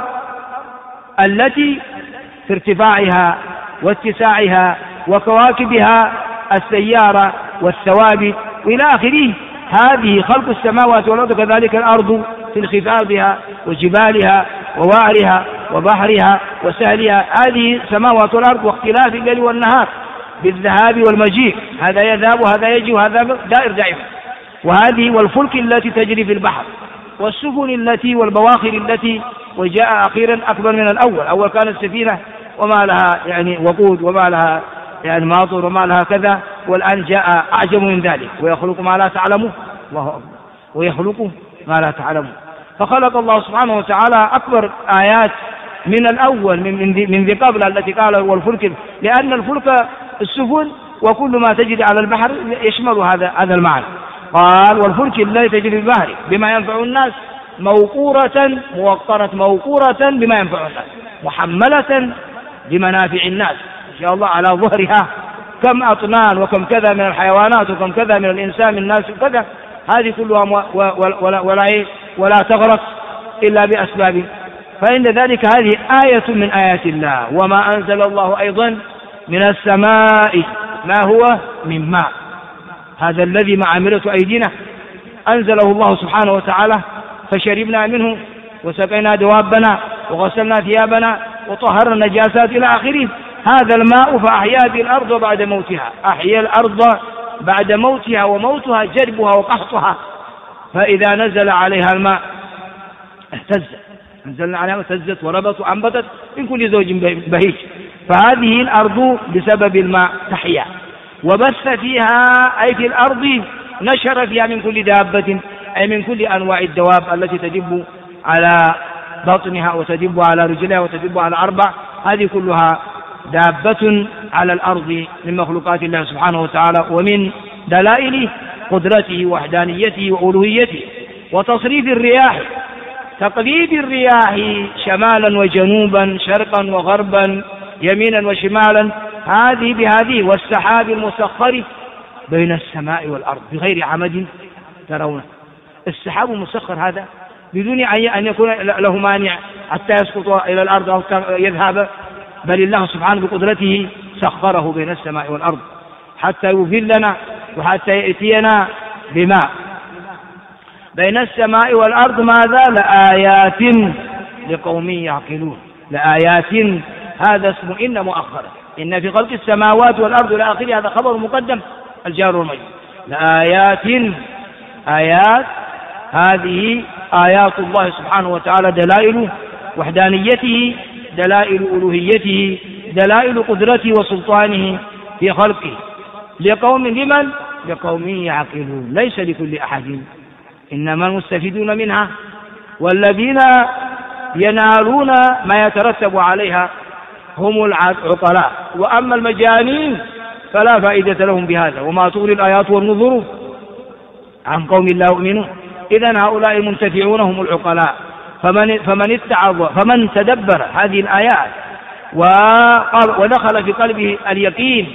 التي في ارتفاعها واتساعها وكواكبها السيارة والثوابت وإلى آخره. هذه خلق السماوات والأرض، كذلك الأرض في انخفاضها وجبالها ووعرها وبحرها وسهلها. هذه السماوات والأرض واختلاف الليل والنهار بالذهاب والمجيء، هذا يذهب وهذا يجي وهذا دائر دائما. وهذه والفلك التي تجري في البحر، والسفن التي والبواخر التي، وجاء أخيرا أكبر من الأول. أول كانت سفينة وما لها يعني وقود وما لها يعني ماطر وما لها كذا، والآن جاء أعجب من ذلك: ويخلق ما لا تعلمون. الله أكبر، ويخلق ما لا تعلمون. فخلق الله سبحانه وتعالى أكبر آيات من الأول من ذي قبل التي قال والفلك، لأن الفلك السفن وكل ما تجري على البحر يشمل هذا المعنى. قال: والفلك التي تجري في البحر بما ينفع الناس، موقورة موقرة موقورة بما ينفع الناس، محملة بمنافع الناس إن شاء الله على ظهرها كم أطنان وكم كذا من الحيوانات وكم كذا من الإنسان من الناس وكذا. هذه كلها ولا تغرق إلا بأسباب. فإن ذلك هذه آية من آيات الله. وما أنزل الله أيضا من السماء ما هو من ماء، هذا الذي مع عملة أيدينا أنزله الله سبحانه وتعالى، فشربنا منه وسقينا دوابنا وغسلنا ثيابنا وطهرنا النجاسات إلى آخره. هذا الماء فأحيا به الأرض بعد موتها، أحيا الأرض بعد موتها، وموتها جربها وقحطها. فإذا نزل عليها الماء اهتزت، نزلنا عليها اهتزت وربت وأنبتت من كل زوج بهيج. فهذه الأرض بسبب الماء تحيا. وبث فيها أي في الأرض نشر فيها من كل دابة أي من كل أنواع الدواب التي تدب على بطنها وتدب على رجلها وتدب على أربع، هذه كلها دابة على الأرض من مخلوقات الله سبحانه وتعالى ومن دلائل قدرته ووحدانيته وألوهيته. وتصريف الرياح، تقليب الرياح شمالا وجنوبا شرقا وغربا يمينا وشمالا، هذه بهذه، والسحاب المسخر بين السماء والأرض بغير عمد ترونه. السحاب المسخر هذا بدون أن يكون له مانع حتى يسقط إلى الأرض أو يذهب، بل الله سبحانه بقدرته سخره بين السماء والأرض حتى يذلنا وحتى يأتينا بماء. بين السماء والأرض ماذا؟ لآيات لقوم يعقلون. لآيات هذا اسم إن مؤخرة، إن في خلق السماوات والأرض إلى آخره، هذا خبر مقدم الجار والمجرور. لآيات، آيات هذه آيات الله سبحانه وتعالى، دلائل وحدانيته، دلائل ألوهيته، دلائل قدرته وسلطانه في خلقه لقوم، لمن؟ لقوم يعقلون، ليس لكل أحد، إنما المستفيدون منها والذين ينالون ما يترتب عليها هم العقلاء، وأما المجانين فلا فائدة لهم بهذا، وما تغني الآيات والنذر عن قوم لا يؤمنون. إذن هؤلاء المنتفعون هم العقلاء، فمن اتعظ فمن تدبر هذه الآيات ودخل في قلبه اليقين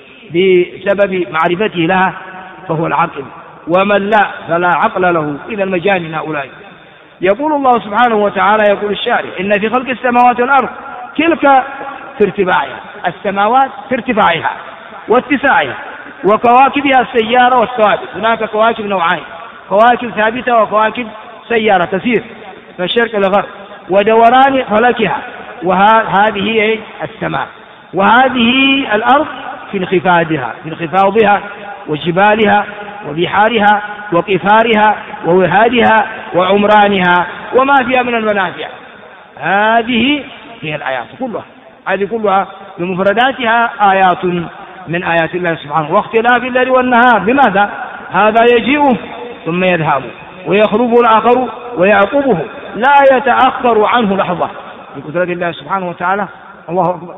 بسبب معرفته لها فهو العاقل، ومن لا فلا عقل له، إذا المجانين هؤلاء. يقول الله سبحانه وتعالى، يقول الشارع: إن في خلق السماوات والأرض، تلك في ارتفاعها، السماوات في ارتفاعها واتساعها، وكواكبها السيارة والثوابت. هناك كواكب نوعين، كواكب ثابتة وكواكب سيارة تسير من الشرق إلى الغرب، ودوران فلكها، وهذه هي السماء. وهذه الأرض في انخفاضها وجبالها وبحارها وقفارها ووهادها وعمرانها وما فيها من المنافع. هذه هي الآيات كلها، هذه كلها بمفرداتها آيات من آيات الله سبحانه. واختلاف الليل والنهار، بماذا؟ هذا يجيء ثم يذهب، ويخلفه الآخر ويعقبه، لا يتأخر عنه لحظة، بقدرة الله سبحانه وتعالى. الله أكبر.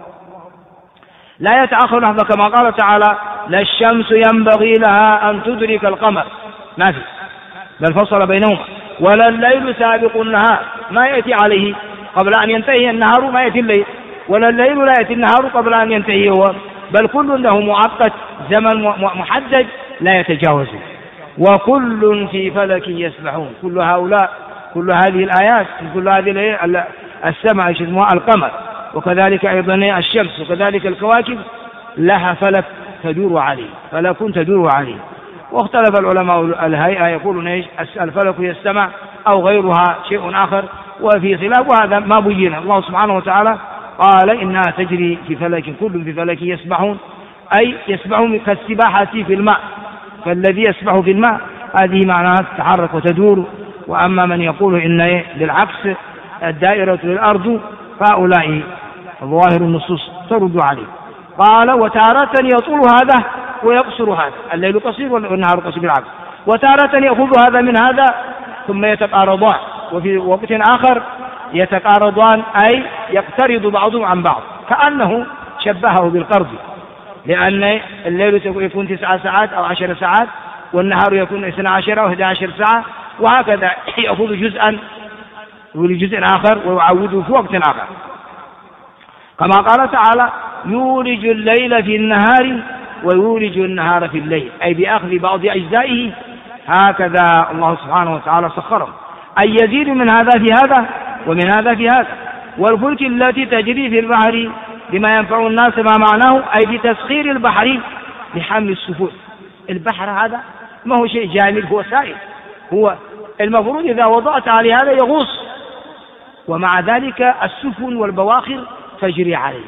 لا يتأخر لحظة، كما قال تعالى: لا الشمس ينبغي لها أن تدرك القمر، ما في، بل فصل بينهما، ولا الليل سابق النهار، ما يأتي عليه قبل أن ينتهي النهار، ما يأتي الليل، ولا الليل لا يأتي النهار قبل أن ينتهي هو، بل كل له مؤقت، زمن محدد لا يتجاوزه، وكل في فلك يسبحون. كل هؤلاء، كل هذه الآيات، كل هذه السماء يسموها القمر، وكذلك أيضا الشمس، وكذلك الكواكب لها فلك تدور عليه، فلك تدور عليه. واختلف العلماء الهيئة، يقولون ايش؟ الفلك هي السماء أو غيرها شيء آخر، وفي خلاف، وهذا ما بين. الله سبحانه وتعالى قال: إنها تجري في فلك، كل في فلك يسبحون، أي يسبحون كالسباحة في الماء، فالذي يسبح في الماء هذه معناها تتحرك وتدور. وأما من يقول إن بالعكس الدائرة للأرض، فهؤلاء ظواهر النصوص ترد عليه. قال: وتارة يطول هذا ويقصر هذا، الليل قصير والنهار قصير بالعكس، وتارة يأخذ هذا من هذا ثم يتقارضان، وفي وقت آخر يتقارضان، أي يقترض بعضهم عن بعض، كأنه شبهه بالقرض، لأن الليل يكون 9 ساعات أو 10 ساعات، والنهار يكون 12 أو 11 ساعة، وهكذا يأخذ جزءا ولجزء آخر ويعوده في وقت آخر، كما قال تعالى: يولج الليل في النهار ويولج النهار في الليل، أي بأخذ بعض أجزائه. هكذا الله سبحانه وتعالى سخره، أي يزيد من هذا في هذا ومن هذا في هذا. والفلك التي تجري في البحر بما ينفع الناس، ما معناه؟ أي بتسخير البحر لحمل السفن. البحر هذا ما هو شيء جامد، هو سائل، هو المفروض إذا وضعت عليه هذا يغوص، ومع ذلك السفن والبواخر تجري عليه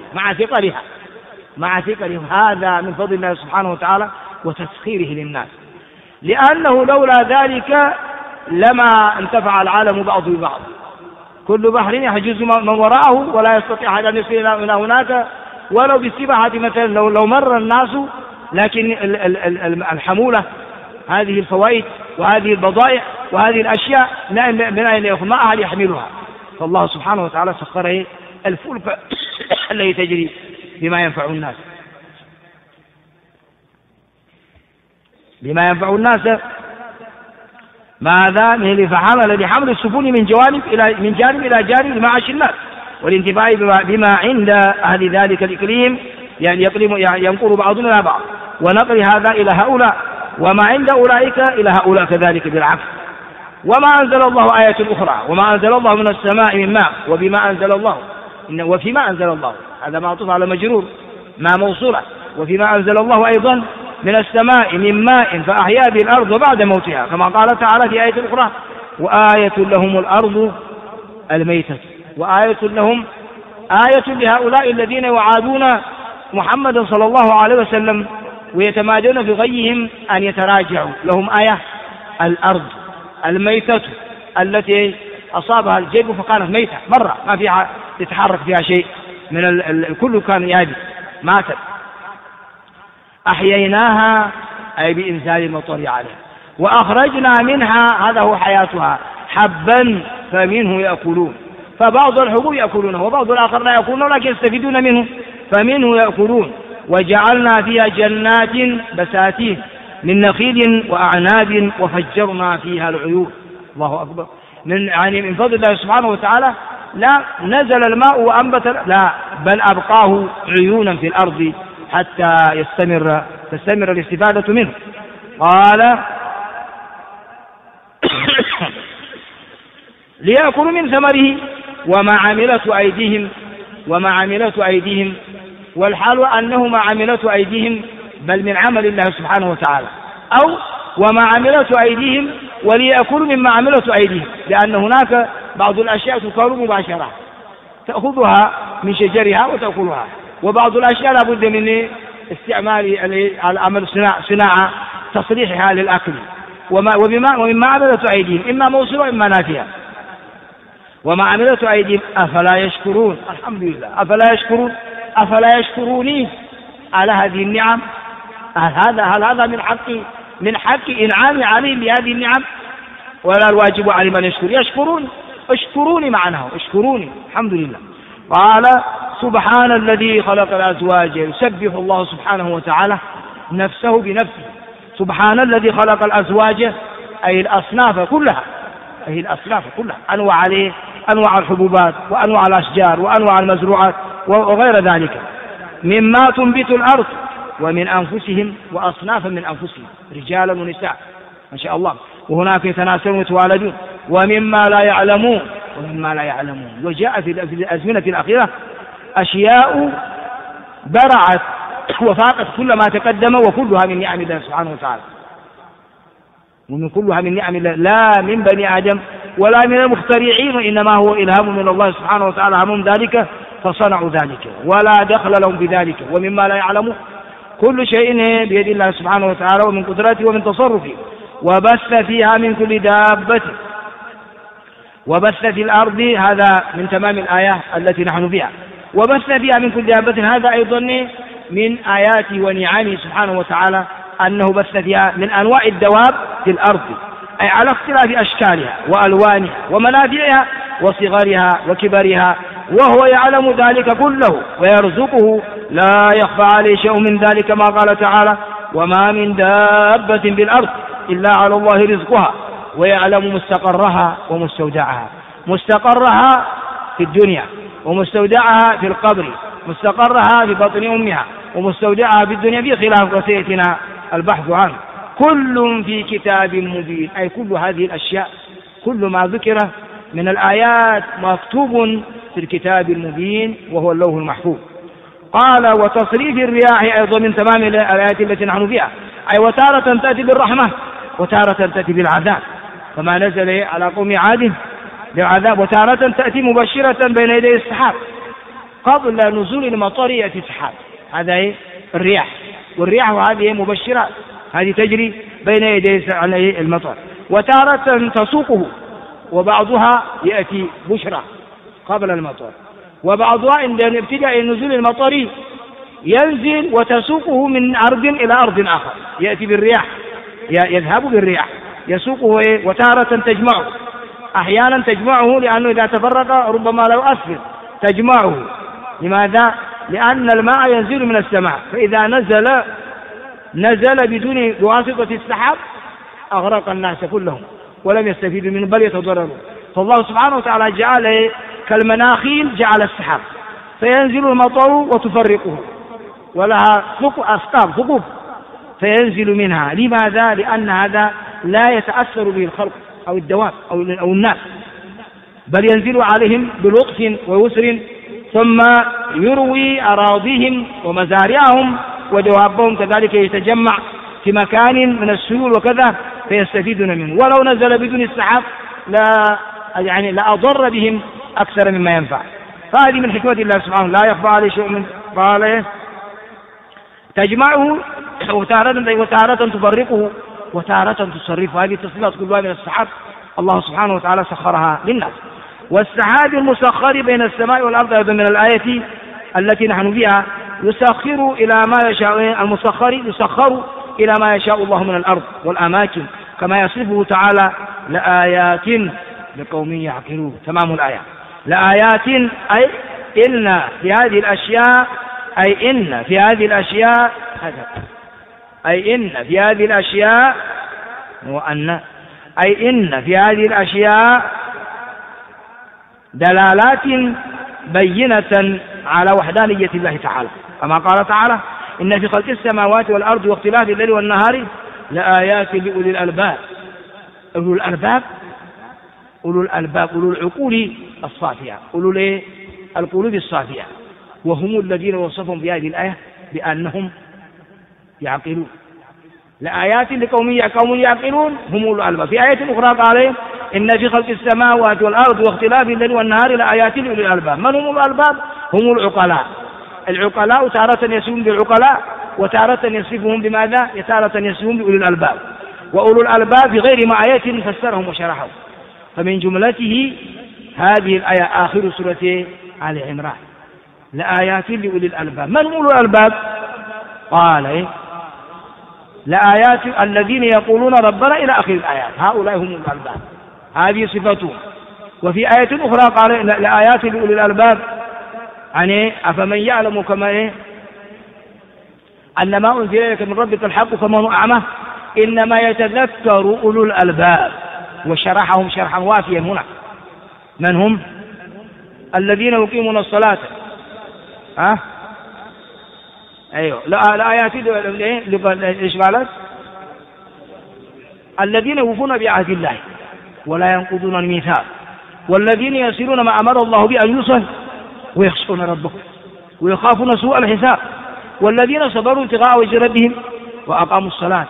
مع ثقلهم. هذا من فضل الله سبحانه وتعالى وتسخيره للناس، لأنه لولا ذلك لما انتفع العالم بعض ببعض. كل بحر يحجز من وراءه ولا يستطيع أحد أن يصل إلى هناك ولو بالسباحة مثلا. لو مر الناس لكن الحمولة هذه الفوائد وهذه البضائع وهذه الأشياء من أين يأخذ؟ ما أحد يحملها. فالله سبحانه وتعالى سخر الفلك التي تجري بما ينفع الناس، بما ينفع الناس. ماذا؟ فحمل بحمل السفن من جانب إلى جانب لمعاش الناس والانتفاع بما عند أهل ذلك الإقليم، يعني ينقل بعضهم إلى بعض، ونقل هذا إلى هؤلاء وما عند أولئك إلى هؤلاء كذلك بالعكس. وما أنزل الله آية أخرى، وما أنزل الله من السماء من ماء وبما أنزل الله، وفيما أنزل الله، هذا معطوف على مجرور ما موصولة، وفيما أنزل الله أيضا من السماء من ماء فأحيا به الأرض بعد موتها، كما قال تعالى في آية أخرى: وآية لهم الأرض الميتة. وآية لهم، آية لهؤلاء الذين يعادون محمد صلى الله عليه وسلم ويتمادون في غيهم أن يتراجعوا، لهم آية الأرض الميتة التي أصابها الجيب فكانت ميتة مرة ما فيها يتحرك فيها شيء من الكل كان يابس ماتت. أحييناها أي بإنزال المطر عليها، وأخرجنا منها، هذا هو حياتها، حبا فمنه يأكلون. فبعض الحبوب يأكلونه وبعض الآخر لا يأكلونه لكن يستفيدون منه، فمنه يأكلون. وجعلنا فيها جنات بساتين من نخيل وأعناب وفجرنا فيها العيون. الله أكبر. من فضل الله سبحانه وتعالى لا نزل الماء وأنبت، لا بل أبقاه عيونا في الأرض حتى تستمر الاستفادة منه. قال: ليأكلوا من ثمره وما عملت أيديهم، والحال أنه ما عملت أيديهم بل من عمل الله سبحانه وتعالى، أو وما عملت أيديهم وليأكلوا مما عملت أيديهم، لأن هناك بعض الأشياء تكون مباشرة تأخذها من شجرها وتأكلها، وبعض الأشياء لابد من استعمال العمل صناعة تصريحها للأكل، ومما عملت أيديهم إما موصولة إما نافية. وما عملت أيديهم أفلا يشكرون. الحمد لله. أفلا يشكروني على هذه النعم؟ هل هذا من حق إنعامي عليهم بهذه النعم؟ ولا الواجب على من يشكر؟ اشكروني معناه، اشكروني. الحمد لله. قال: سبحان الذي خلق الأزواج. يسبح الله سبحانه وتعالى نفسه بنفسه. سبحان الذي خلق الأزواج أي الأصناف كلها، أنواع الحبوبات وأنواع الأشجار وأنواع المزروعات وغير ذلك، مما تنبت الأرض ومن أنفسهم وأصنافا من أنفسهم، رجالا ونساء ما شاء الله، وهناك يتناسلون ويتوالدون، ومما لا يعلمون. وجاء في الأزمنة الأخيرة أشياء برعت وفاقت كل ما تقدم، وكلها من نعم الله سبحانه وتعالى، ومن كلها من نعم الله، لا من بني آدم ولا من المخترعين، وإنما هو إلهام من الله سبحانه وتعالى، همهم ذلك فصنعوا ذلك ولا دخل لهم بذلك. ومما لا يعلمون، كل شيء بيد الله سبحانه وتعالى ومن قدرته ومن تصرفه. وبث فيها من كل دابة، وبث في الأرض، هذا من تمام الآية التي نحن فيها. وبث فيها من كل دابة، هذا أيضا من آيات ونعمه سبحانه وتعالى، أنه بث فيها من أنواع الدواب في الأرض، أي على اختلاف أشكالها وألوانها ومنافعها وصغرها وكبرها، وهو يعلم ذلك كله ويرزقه، لا يخفى عليه شيء من ذلك، كما قال تعالى: وما من دابة في الأرض إلا على الله رزقها ويعلم مستقرها ومستودعها. مستقرها في الدنيا، ومستودعها في القبر، مستقرها في بطن أمها، ومستودعها في الدنيا، في خلاف وسيأتينا البحث عنه. كل في كتاب مبين، أي كل هذه الأشياء، كل ما ذكر من الآيات مكتوب في الكتاب المبين وهو اللوح المحفوظ. قال: وتصريف الرياح أيضا من تمام الآيات التي نحن فيها، أي وتارة تأتي بالرحمة وتارة تأتي بالعذاب، كما نزل على قوم عاد بالعذاب، وتارة تأتي مبشرة بين يدي السحاب، قبل نزول المطر يأتي السحاب، هذا الرياح، والرياح هذه مبشرات، هذه تجري بين يدي المطر، وتارة تسوقه، وبعضها يأتي بشرى قبل المطر، وبعضها عند ابتداء نزول المطر ينزل وتسوقه من أرض إلى أرض آخر، يأتي بالرياح، يذهب بالرياح يسوقه وتارة تجمعه، أحيانا تجمعه لأنه إذا تفرق ربما لو أسفل تجمعه. لماذا؟ لأن الماء ينزل من السماء، فإذا نزل بدون بواسطة السحاب أغرق الناس كلهم ولم يستفيدوا منه بل يتضرروا. فالله سبحانه وتعالى جعل كالمناخيل، جعل السحاب فينزل المطر وتفرقه، ولها أسقاب ثقوب فينزل منها. لماذا؟ لأن هذا لا يتأثر به الخلق أو الدواب أو الناس، بل ينزل عليهم بلطف ويسر، ثم يروي أراضيهم ومزارعهم ودوابهم كذلك يتجمع في مكان من السيول وكذا فيستفيدون منه. ولو نزل بدون السحاب لا أضر بهم أكثر مما ينفع. فهذه من حكمة الله سبحانه، لا يخفى عليه شيء من قال تجمعه وتارة تفرقه وتارة تصرفه. هذه التصريفات كلها من السحاب، الله سبحانه وتعالى سخرها للناس. والسحاب المسخر بين السماء والأرض أيضا من الآية التي نحن فيها، يسخر إلى ما يشاء، المسخر يسخر إلى ما يشاء الله من الأرض والأماكن، كما يصفه تعالى لآيات لقوم يعقلون. تمام الآية لآيات، أي إن في هذه الأشياء، أي إن في هذه الأشياء، أي إن في هذه الأشياء، وأن أي إن في هذه الأشياء دلالات بينة على وحدانية الله تعالى، كما قال تعالى إن في خلق السماوات والأرض واختلاف الليل والنهار لآيات لأولي الألباب. أولو الألباب، أولو الألباب، أولو العقول الصافية، أولو القلوب الصافية، وهم الذين وصفهم في هذه الآية بأنهم يعقلون. لآيات لقوم يعقلون هم أولو الألباب. في آية أخرى قال إن في خلق السماوات والأرض واختلاف الليل والنهار لآيات لأولي الألباب. من هم أولو الألباب؟ هم العقلاء. العقلاء تارة يصفون بالعقلاء وتارة يصفهم بماذا؟ تارة يصفهم بأولي الألباب. وأولو الألباب بغير ما آية فسرهم وشرحهم. فمن جملته هذه الآية آخر سورة آل عمران لآيات لأولي الألباب. من هم أولو الألباب؟ قال لآيات الذين يقولون ربنا إلى آخر الآيات، هؤلاء هم الألباب، هذه صفتهم. وفي آية أخرى قال لآيات لأولي الألباب يعني أفمن يعلم كما أن ما أنزل إليك من ربك الحق فمن أعمى إنما يتذكر أولو الألباب. وشرحهم شرحا وافيا هنا. من هم؟ الذين يقيمون الصلاة. أيوه الآيات إيش قالت؟ الذين يوفون بعهد الله ولا ينقضون الميثاق والذين يصلون ما أمر الله بأن يوصل ويخشون ربهم ويخافون سوء الحساب والذين صبروا ابتغاء وجه ربهم وأقاموا الصلاة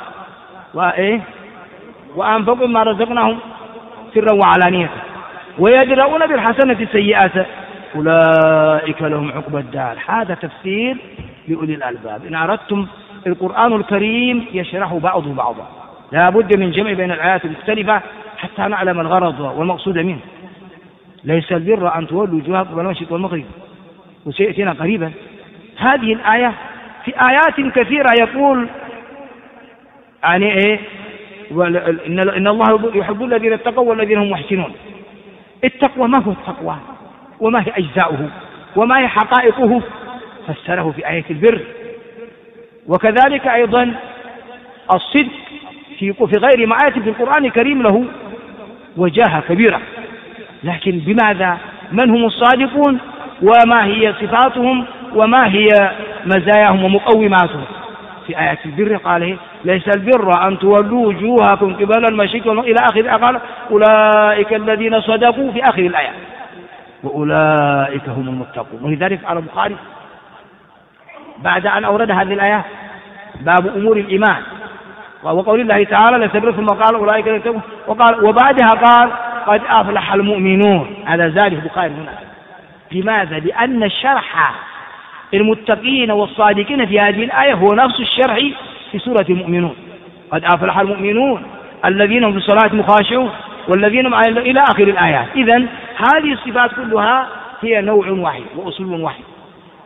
وأنفقوا ما رزقناهم سرا وعلانية ويدرؤون بالحسنة السيئات أولئك لهم عقبى الدار. هذا تفسير لأولي الألباب. إن أردتم القرآن الكريم يشرح بعضه بعضا، لا بد من جمع بين الآيات المختلفة حتى نعلم الغرض والمقصود منه. ليس البر أن تولوا وجوهكم قبل المشرق والمغرب، وسيأتينا قريبا. هذه الآية في آيات كثيرة يقول يعني إن الله يحب الذين اتقوا والذين هم محسنون. التقوى ما هو التقوى وما هي أجزاؤه وما هي حقائقه؟ فسره في آية البر. وكذلك أيضا الصدق في غير ما آية في القرآن الكريم له وجاهة كبيرة. لكن بماذا؟ من هم الصادقون وما هي صفاتهم وما هي مزاياهم ومقوماتهم؟ في آية البر قال ليس البر أن تولوا وجوهكم قبل المشرق إلى آخر. قال أولئك الذين صدقوا في آخر الآية وأولئك هم المتقون. ولذلك على البخاري بعد أن أورد هذه الآية باب أمور الإيمان وقول الله تعالى لا تبر ثم قال أولئك يتقون وقال وبعدها قال قد أفلح المؤمنون. هذا زاد البخاري هنا. لماذا؟ لأن الشرح المتقين والصادقين في هذه الآية هو نفس الشرح في سورة المؤمنون. قد أفلح المؤمنون الذين هم في الصلاة مخاشعون والذين هم إلى آخر الآيات. إذن هذه الصفات كلها هي نوع واحد وأصول واحد.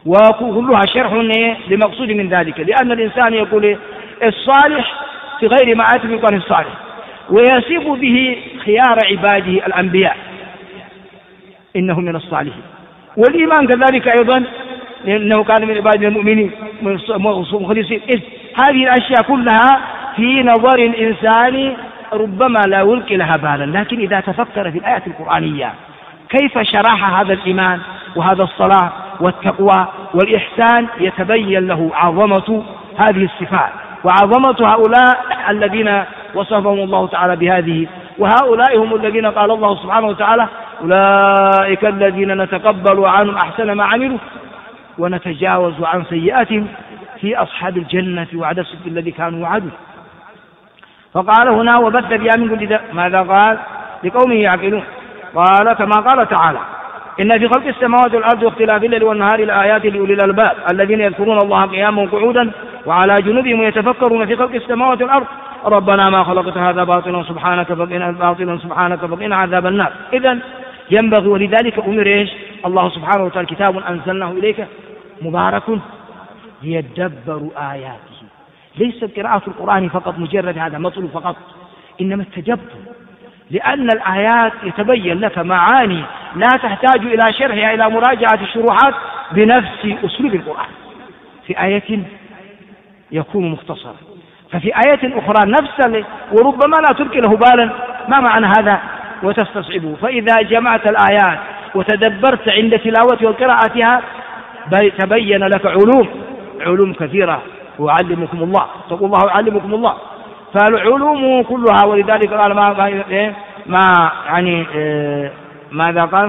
وكلها شرح لمقصود من ذلك، لأن الإنسان يقول الصالح في غير ما آتي بالقرآن الصالح، ويصف به خيار عباده الأنبياء إنه من الصالحين، والإيمان كذلك أيضا لأنه كان من عباد المؤمنين مخلصين. هذه الأشياء كلها في نظر الإنسان ربما لا يلقي لها بالا، لكن إذا تفكر في الآيات القرآنية كيف شرح هذا الإيمان وهذا الصلاة والتقوى والإحسان يتبين له عظمة هذه الصفات وعظمة هؤلاء الذين وصفهم الله تعالى بهذه، وهؤلاء هم الذين قال الله سبحانه وتعالى أولئك الذين نتقبل عنهم أحسن ما عملوا ونتجاوز عن سيئاتهم في أصحاب الجنة وعد الصدق الذي كانوا وعدوا. فقال هنا وبث بها من كل ماذا قال؟ لقومه يعقلون. قال كما قال تعالى إن في خلق السماوات والأرض واختلاف الليل والنهار لآيات لأولي الألباب الذين يذكرون الله قياما وقعودا وعلى جنوبهم يتفكرون في خلق السماوات والأرض ربنا ما خلقت هذا باطلا سبحانك فقنا عذاب النار. إذن ينبغي، ولذلك أمر الله سبحانه وتعالى كتاب أنزلناه إليك مبارك ليدبروا آياته. ليس قراءة القرآن فقط مجرد هذا مطلوب فقط، إنما التدبر، لأن الآيات يتبين لك معاني لا تحتاج إلى شرحها إلى مراجعة الشروحات بنفس أسلوب القرآن. في آية يكون مختصرا، ففي آية أخرى نفسا وربما لا تلقي له بالا ما معنى هذا وتستصعبه. فإذا جمعت الآيات وتدبرت عند تلاوتها وقراءتها تبين لك علوم كثيرة. ويعلمكم الله، اتقوا الله ويعلمكم الله، فالعلوم كلها. ولذلك قال ما يعني ماذا قال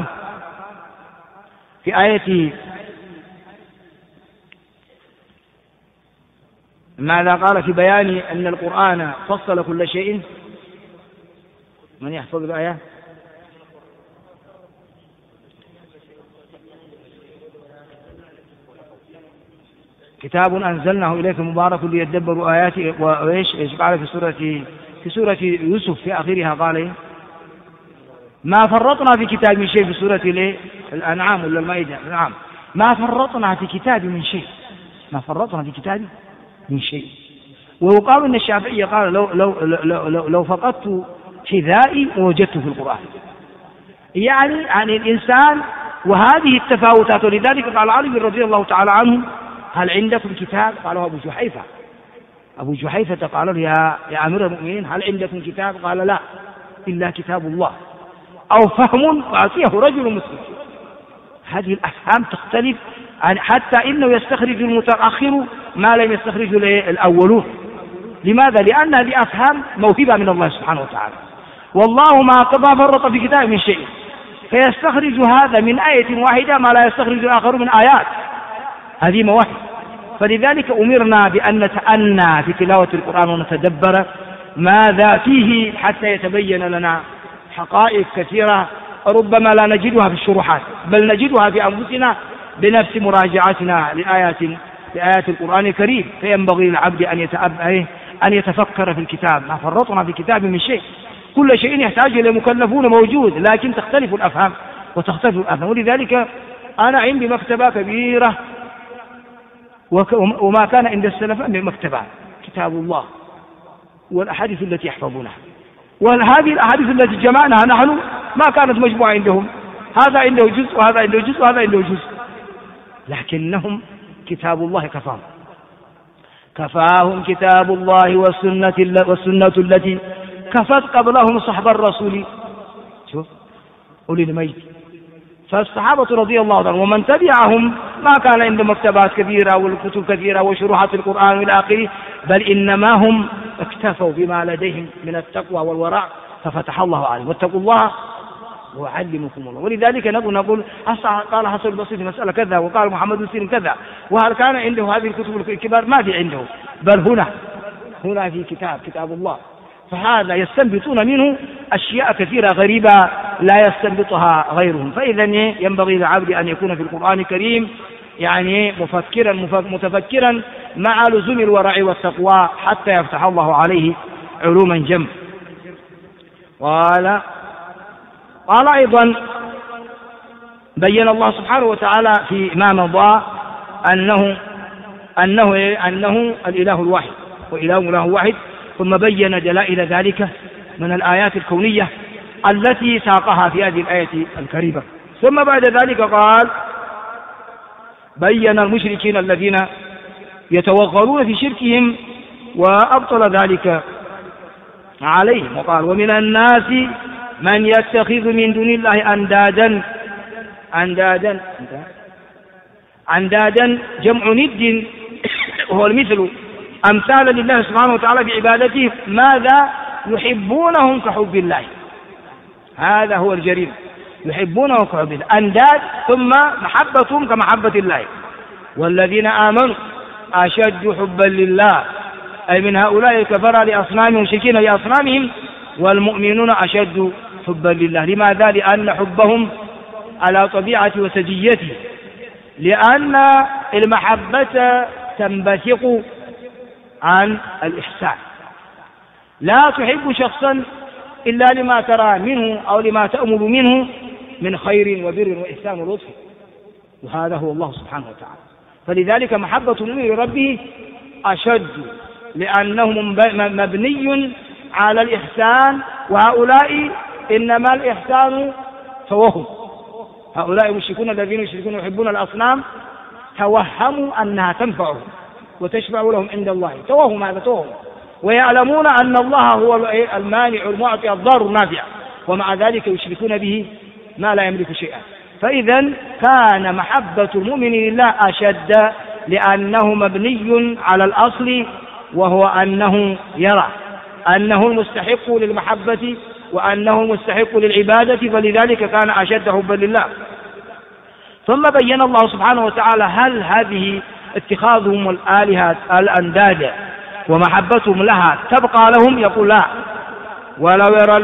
في آية ماذا قال في بيان أن القرآن فصل كل شيء؟ من يحفظ الآية؟ كتاب أنزلناه إليك مبارك ليدبروا آياته. وإيش قال في سورة يوسف في آخرها قال ما فرطنا في كتاب من شيء، في سورة الأنعام ولا المائدة؟ الأنعام. ما فرطنا في كتاب من شيء، ما فرطنا في كتاب من شيء. ويقال أن الشافعي قال لو فقدت حذائي ووجدته في القرآن. يعني عن الإنسان وهذه التفاوتات. ولذلك قال علي رضي الله تعالى عنه هل عندكم كتاب؟ قالوا أبو جحيفة قال له يا أمير المؤمنين هل عندكم كتاب؟ قال لا إلا كتاب الله أو فهم فيه رجل مسلم. هذه الأفهام تختلف حتى إنه يستخرج المتأخر ما لم يستخرج الأولون. لماذا؟ لأن هذه أفهام موهبة من الله سبحانه وتعالى، والله ما فرط في كتاب من شيء، فيستخرج هذا من آية واحدة ما لا يستخرج الآخر من آيات. هذه مواهب. فلذلك أمرنا بأن نتأنى في تلاوة القرآن ونتدبر ماذا فيه حتى يتبين لنا حقائق كثيرة ربما لا نجدها في الشروحات، بل نجدها في أنفسنا بنفس مراجعتنا لآيات القرآن الكريم. فينبغي للعبد أن يتفكر في الكتاب. ما فرطنا في كتاب من شيء. كل شيء يحتاج إلى مكلفون موجود، لكن تختلف الأفهام وتختلف الأفهام. ولذلك أنا عندي مكتبة كبيرة وما كان عند السلف من مكتبة كتاب الله والأحاديث التي يحفظونها، وهذه الأحاديث التي جمعناها نحن ما كانت مجموعة عندهم، هذا عنده جزء وهذا عنده جزء وهذا عنده جزء، لكنهم كتاب الله كفاهم كتاب الله والسنة التي كفت قبلهم صحب الرسول. شوف أولي المجد. فالصحابة رضي الله عنهم ومن تبعهم ما كان عندهم مكتبات كبيرة والكتب كثيرة وشروحات القرآن إلى آخره، بل إنما هم اكتفوا بما لديهم من التقوى والورع ففتح الله عليهم. واتقوا الله وعلمكم الله. ولذلك نقول قال حسن البصري في مسألة كذا وقال محمد بن سيرين كذا، وهل كان عنده هذه الكتب الكبار؟ ما في عنده، بل هنا في كتاب الله. فهذا يستنبطون منه أشياء كثيرة غريبة لا يستنبطها غيرهم. فإذا ينبغي للعبد أن يكون في القرآن الكريم يعني متفكرا مع لزوم الورع والتقوى حتى يفتح الله عليه علوما جم. قال أيضا بين الله سبحانه وتعالى في ما مضى أنه الإله الواحد وإله واحد. ثم بين دلائل ذلك من الآيات الكونية التي ساقها في هذه الآية الكريمة. ثم بعد ذلك قال بين المشركين الذين يتوغلون في شركهم وأبطل ذلك عليهم، وقال ومن الناس من يتخذ من دون الله أندادا جمع ند وهو المثل أمثال لله سبحانه وتعالى بعبادته ماذا يحبونهم كحب الله. هذا هو الجريمة، يحبونه كحب الله، أنداد ثم محبتهم كمحبة الله. والذين آمنوا أشد حبا لله، أي من هؤلاء الكفرة لأصنامهم مشركين لأصنامهم، والمؤمنون أشد حبا لله. لماذا؟ لأن حبهم على طبيعة وسجيته، لأن المحبة تنبثق عن الإحسان. لا تحب شخصا إلا لما ترى منه أو لما تأمل منه من خير وبر وإحسان ولطف، وهذا هو الله سبحانه وتعالى. فلذلك محبة المؤمن لربه أشد، لأنه مبني على الإحسان، وهؤلاء إنما الإحسان توهم. هؤلاء المشركون الذين يشركون يحبون الأصنام توهموا أنها تنفعهم وتشفع لهم عند الله، توهم، هذا توهم، ويعلمون أن الله هو المانع المعطي الضار النافع، ومع ذلك يشركون به ما لا يملك شيئا. فإذا كان محبة المؤمن لله أشد، لأنه مبني على الأصل، وهو أنه يرى أنه المستحق للمحبة وأنه المستحق للعبادة، فلذلك كان أشد حبا لله. ثم بين الله سبحانه وتعالى هل هذه اتخاذهم الآلهة الأنداد ومحبتهم لها تبقى لهم؟ يقول لا. ولو يرى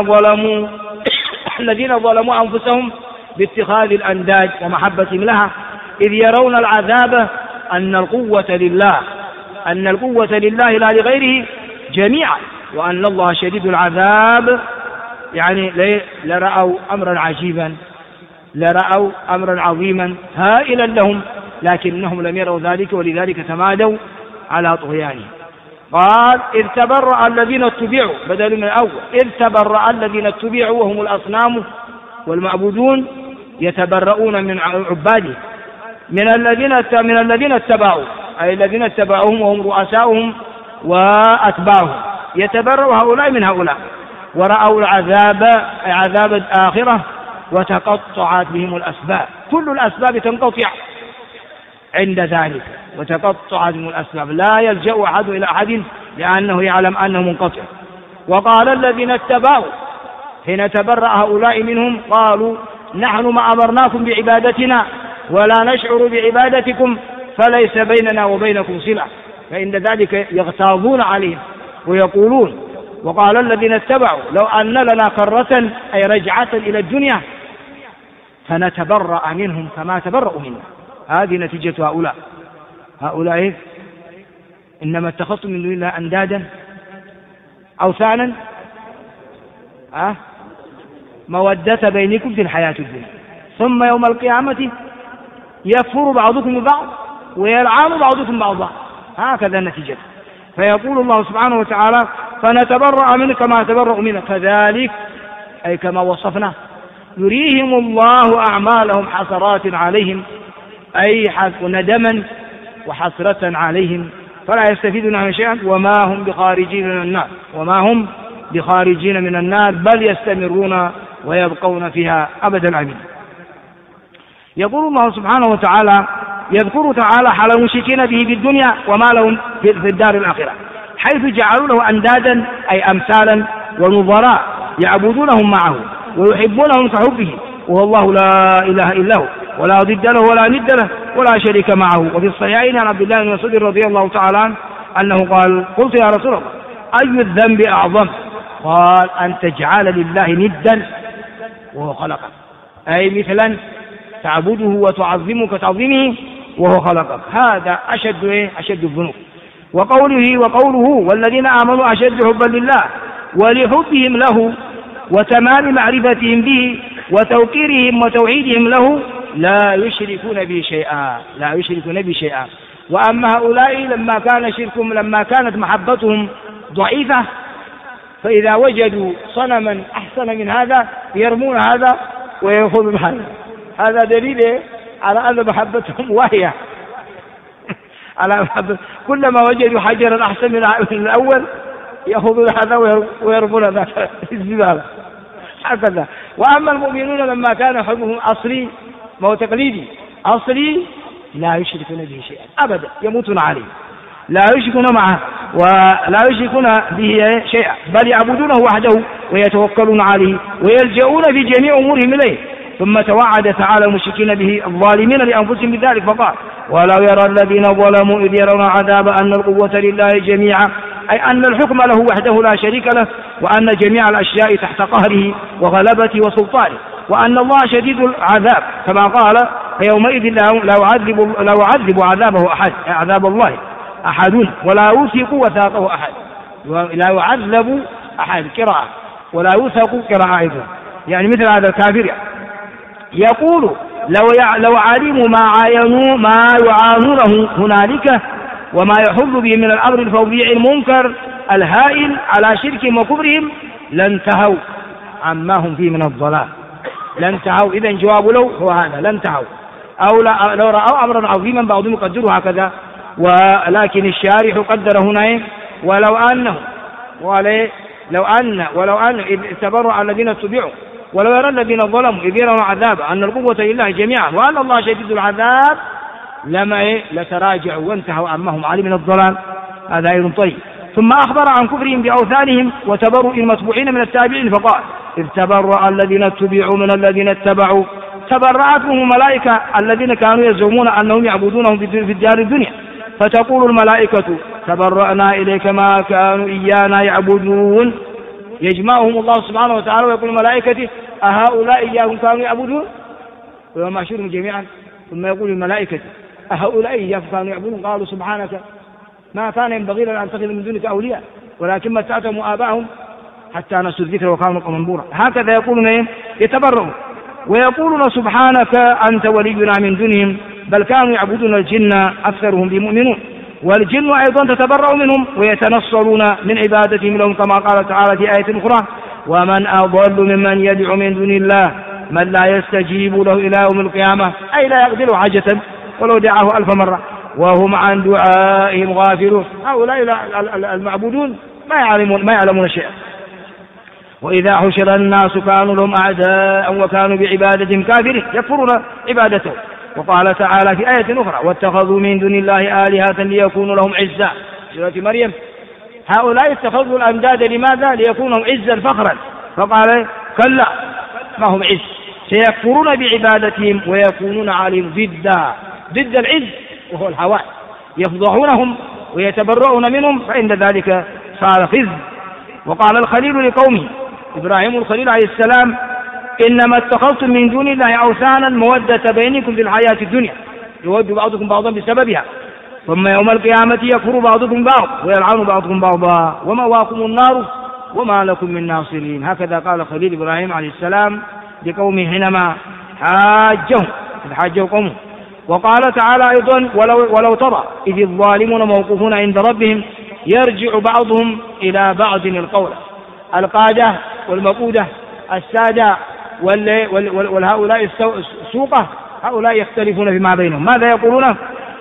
الذين ظلموا أنفسهم باتخاذ الأنداد ومحبتهم لها إذ يرون العذاب أن القوة لله لا لغيره جميعا، وأن الله شديد العذاب. يعني لرأوا أمرا عجيبا، لرأوا أمرا عظيما هائلا لهم، لكنهم لم يروا ذلك، ولذلك تمادوا على طغيانهم. قال إذ تبرأ الذين اتبعوا، بدل من الأول، إذ تبرأ الذين اتبعوا وهم الأصنام والمعبودون يتبرؤون من عباده من الذين اتبعوا، أي الذين اتبعوهم وهم رؤساؤهم وأتباعهم، يتبرأ هؤلاء من هؤلاء، ورأوا العذاب، أي عذاب الآخرة، وتقطعت بهم الأسباب، كل الأسباب تنقطع عند ذلك، وتقطعت بهم الأسباب، لا يلجأ أحد إلى أحد لأنه يعلم أنه منقطع. وقال الذين اتبعوا حين تبرأ هؤلاء منهم قالوا نحن ما أمرناكم بعبادتنا ولا نشعر بعبادتكم فليس بيننا وبينكم صلة، فإن ذلك يغتاظون عليهم ويقولون. وقال الذين اتبعوا لو أن لنا كرة، أي رجعة إلى الدنيا، فنتبرأ منهم كما تبرأوا منا. هذه نتيجة هؤلاء إنما اتخذتم من دون الله أندادا أوثانا مودة بينكم في الحياة الدنيا، ثم يوم القيامة يكفر بعضكم ببعض ويلعن بعضكم بعضا، هكذا النتيجة. فيقول الله سبحانه وتعالى فنتبرأ منك كما تبرأوا منا، كذلك أي كما وصفنا يريهم الله أعمالهم حسرات عليهم، أي ندما وحسرة عليهم، فلا يستفيدون عنها شيئا، وما هم بخارجين من النار، بل يستمرون ويبقون فيها أبدا الأبد. يقول الله سبحانه وتعالى يذكر تعالى حال المشركين به في الدنيا وما لهم في الدار الآخرة، حيث جعلوا له أندادا، أي أمثالا ونظراء يعبدونهم معه ويحبونهم كحبه، وهو الله لا إله إلا هو ولا ضد له ولا ند له ولا شريك معه. وفي الصحيحين عن عبد الله بن مسعود رضي الله تعالى عنه أنه قال قلت يا رسول الله أي الذنب أعظم؟ قال أن تجعل لله ندا وهو خلقك، أي مثلا تعبده وتعظمه كتعظيمه وهو خلقك، هذا أشد الذنوب. وقوله والذين آمنوا أشد حبا لله، ولحبهم له وتمام معرفتهم به وتوقيرهم وتوحيدهم له لا يشركون به شيئا. وأما هؤلاء لما كانت محبتهم ضعيفة، فإذا وجدوا صنما أحسن من هذا يرمون هذا ويأخذون هذا. هذا دليل على أن محبتهم واهية على محبة. كلما وجدوا حجرا أحسن من الأول يأخذون هذا ويرمون هذا في الزبالة، هكذا. وأما المؤمنون لما كان حبهم أصلي، ما هو تقليدي أصلي، لا يشركون به شيئا أبدا، يموتون عليه، لا يشركون معه ولا يشركون به شيئا، بل يعبدونه وحده ويتوكلون عليه ويلجؤون في جميع أمورهم إليه. ثم توعد تعالى المشركين به الظالمين لأنفسهم بذلك فقال: ولو يرى الذين ظلموا إذ يرون عذاب أن القوة لله جميعا، أي أن الحكم له وحده لا شريك له، وأن جميع الأشياء تحت قهره وغلبته وسلطانه، وأن الله شديد العذاب كما قال: فيومئذ لا يعذب عذاب الله أحد ولا يوثق وثاقه أحد. لا يعذب أحد قراءة ولا يوثق قراءة أيضا، يعني مثل هذا الكافر يقول: لو علموا ما يعانونه هنالك وما يحل به من الأمر الفظيع المنكر الهائل على شركهم وكفرهم لانتهوا عما هم فيه من الضلال. لانتهوا، إذن جواب لو هو هذا، لانتهوا. أو لو رأوا أمرا عظيما بعضهم يقدره هكذا، ولكن الشارح قدر هنا: ولو أن إذ تبرأ الذين اتبعوا ولو يرى الذين ظلموا إذ يرون عذاب أن القوة لله جميعا وأن الله شديد العذاب لتراجعوا وانتهوا عما هم عليه من الضلال. هذا أيضا طيب. ثم أخبر عن كفرهم بأوثانهم وتبرؤ المتبوعين من التابعين فقال: إذ تبرأ الذين اتبعوا من الذين اتبعوا. تبرأتهم الملائكة الذين كانوا يزعمون أنهم يعبدونهم في الدار الدنيا، فتقول الملائكة: تبرأنا إليك ما كانوا إيانا يعبدون. يجمعهم الله سبحانه وتعالى ويقول الملائكة: أهؤلاء إياهم كانوا يعبدون؟ ويوم يحشرهم جميعا ثم يقول الملائكة: أهؤلاء إياهم كانوا يعبدون؟ قالوا: سبحانك ما كان ينبغي لنا أن نتخذ من دونك أولياء ولكن متعتهم آباءهم حتى نسوا الذكر وكانوا قوما بورا. هكذا يقولون يتبرؤون ويقولون: سبحانك أنت ولينا من دونهم بل كانوا يعبدون الجن أكثرهم بمؤمنون. والجن أيضا تتبرأ منهم ويتنصرون من عبادتهم لهم كما قال تعالى في آية أخرى: ومن أضل ممن يدعو من دون الله من لا يستجيب له إلى يوم القيامة، أي لا يقدر حاجة ولو دعاه 1000 مرة وهم عن دعائهم غافلون. هؤلاء المعبودون ما يعلمون شيئا. وإذا حشر الناس كانوا لهم أعداء وكانوا بعبادتهم كافرين، يكفرون عبادته. وقال تعالى في آية أخرى: واتخذوا من دون الله آلهة ليكونوا لهم عزا، سورة مريم. هؤلاء اتخذوا الأنداد لماذا؟ ليكونوا عزا فخرا. فقال: كلا، ما هم عز، سيكفرون بعبادتهم ويكونون عليهم ضد العز وهو الهوان، يفضحونهم ويتبرؤون منهم، فإن ذلك صار خزي. وقال الخليل لقومه إبراهيم الخليل عليه السلام: إنما اتخذتم من دون الله أوثانا مودة بينكم في الحياة الدنيا يود بعضكم بعضا بسببها ثم يوم القيامة يكفر بعضكم بعض ويلعن بعضكم بعضا ومأواكم النار وما لكم من ناصرين. هكذا قال خليل إبراهيم عليه السلام لقومه حينما حاجوا قومه. وقال تعالى أيضا: ولو ترى إذ الظالمون موقوفون عند ربهم يرجع بعضهم إلى بعض القول. القادة والمقودة، السادة والهؤلاء السوقة، هؤلاء يختلفون فيما بينهم. ماذا يقولون؟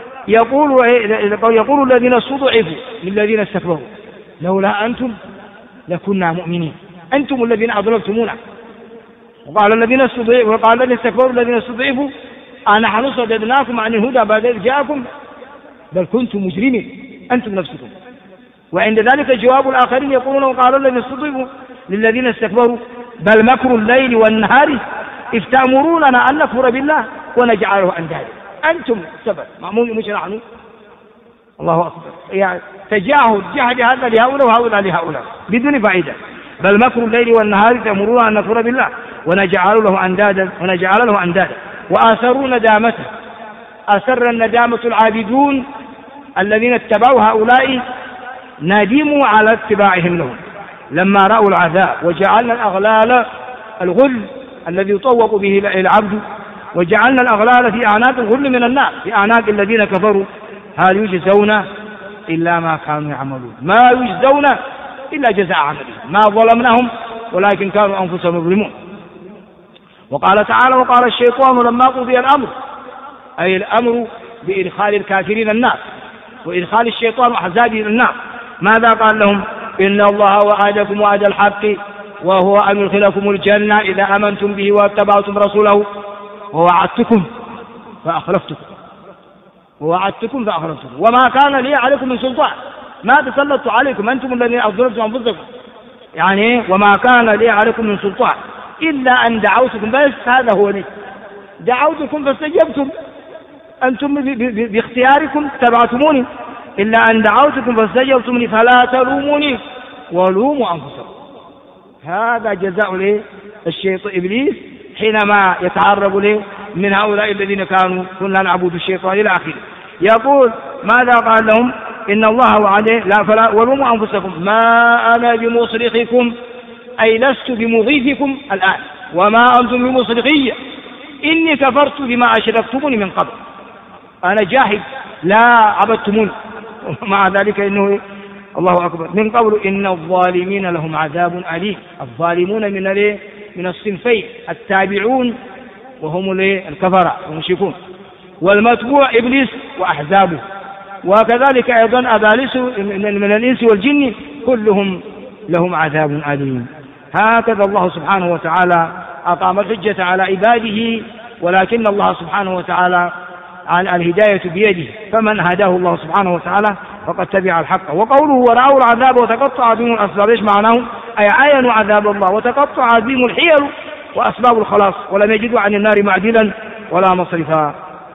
يقول الذين استضعفوا للذين استكبروا: لولا أنتم لكنا مؤمنين، أنتم الذين أضللتمونا. وقال الذين استكبروا الذين استضعفوا: أنحن صددناكم عن الهدى بعد إذ جاءكم بل كنتم مجرمين أنتم نفسكم. وعند ذلك جواب الآخرين يقولون: وقال الذين استضعفوا للذين استكبروا: بل مكر الليل والنهار إذ تأمروننا أن نكفر بالله ونجعله أندادا. أنتم السبب، مش نحن. الله أكبر. يعني تجاهل جهد هذا لهؤلاء وهؤلاء لهؤلاء بدون فائدة. بل مكر الليل والنهار تأمروننا أن نكفر بالله ونجعل له أندادا وآثروا ندامته. أسر الندامة العابدون الذين اتبعوا هؤلاء، ندموا على اتباعهم لهم لما رأوا العذاب. وجعلنا الأغلال، الغل الذي يطوق به العبد وجعلنا الأغلال في أعناق الغل من النار، في أعناق الذين كفروا. هل يجزون إلا ما كانوا يعملون؟ ما يجزون إلا جزاء عملهم، ما ظلمناهم ولكن كانوا أنفسهم يظلمون. وقال تعالى: وقال الشيطان لما قضي الأمر، أي الأمر بإدخال الكافرين النار وإدخال الشيطان وأحزابه النار. ماذا قال لهم؟ إن الله وعدكم وعد الحق وهو أن يدخلكم الجنة إذا آمنتم به واتبعتم رسوله ووعدتكم فأخلفتكم وما كان لي عليكم من سلطان، ما تسلطت عليكم، أنتم الذين أظلمتم أنفسكم، يعني وما كان لي عليكم من سلطان إلا أن دعوتكم، بس هذا هو لي، دعوتكم فاستجبتم، أنتم باختياركم تبعتموني، إلا أن دعوتكم فاستجبتم فلا تلوموني ولوموا أنفسكم. هذا جزاء الشيطان إبليس حينما يتعرض له من هؤلاء الذين كنا نعبد الشيطان إلى آخره. يقول ماذا قال لهم؟ إن الله وعده لا فلا ولوموا أنفسكم ما أنا بمصرخكم، أي لست بمضيفكم الآن، وما أنتم بمصرخي، إني كفرت بما أشركتموني من قبل، أنا جاهد لا عبدتموني، ومع ذلك إنه الله أكبر من قبل إن الظالمين لهم عذاب أليم. الظالمون من الصنفين، التابعون وهم الكفرة والمشركون، والمتبوع إبليس وأحزابه، وكذلك أيضا أباليس من الإنس والجن كلهم لهم عذاب أليم. هكذا الله سبحانه وتعالى أقام الحجة على عباده، ولكن الله سبحانه وتعالى عن الهداية بيده، فمن هداه الله سبحانه وتعالى فقد تبع الحق. وقوله ورأوا العذاب وتقطع بهم الأسباب، ايش معناه؟ أي عاينوا عذاب الله وتقطع بهم الحيل وأسباب الخلاص، ولم يجدوا عن النار معدلا ولا مصرفا.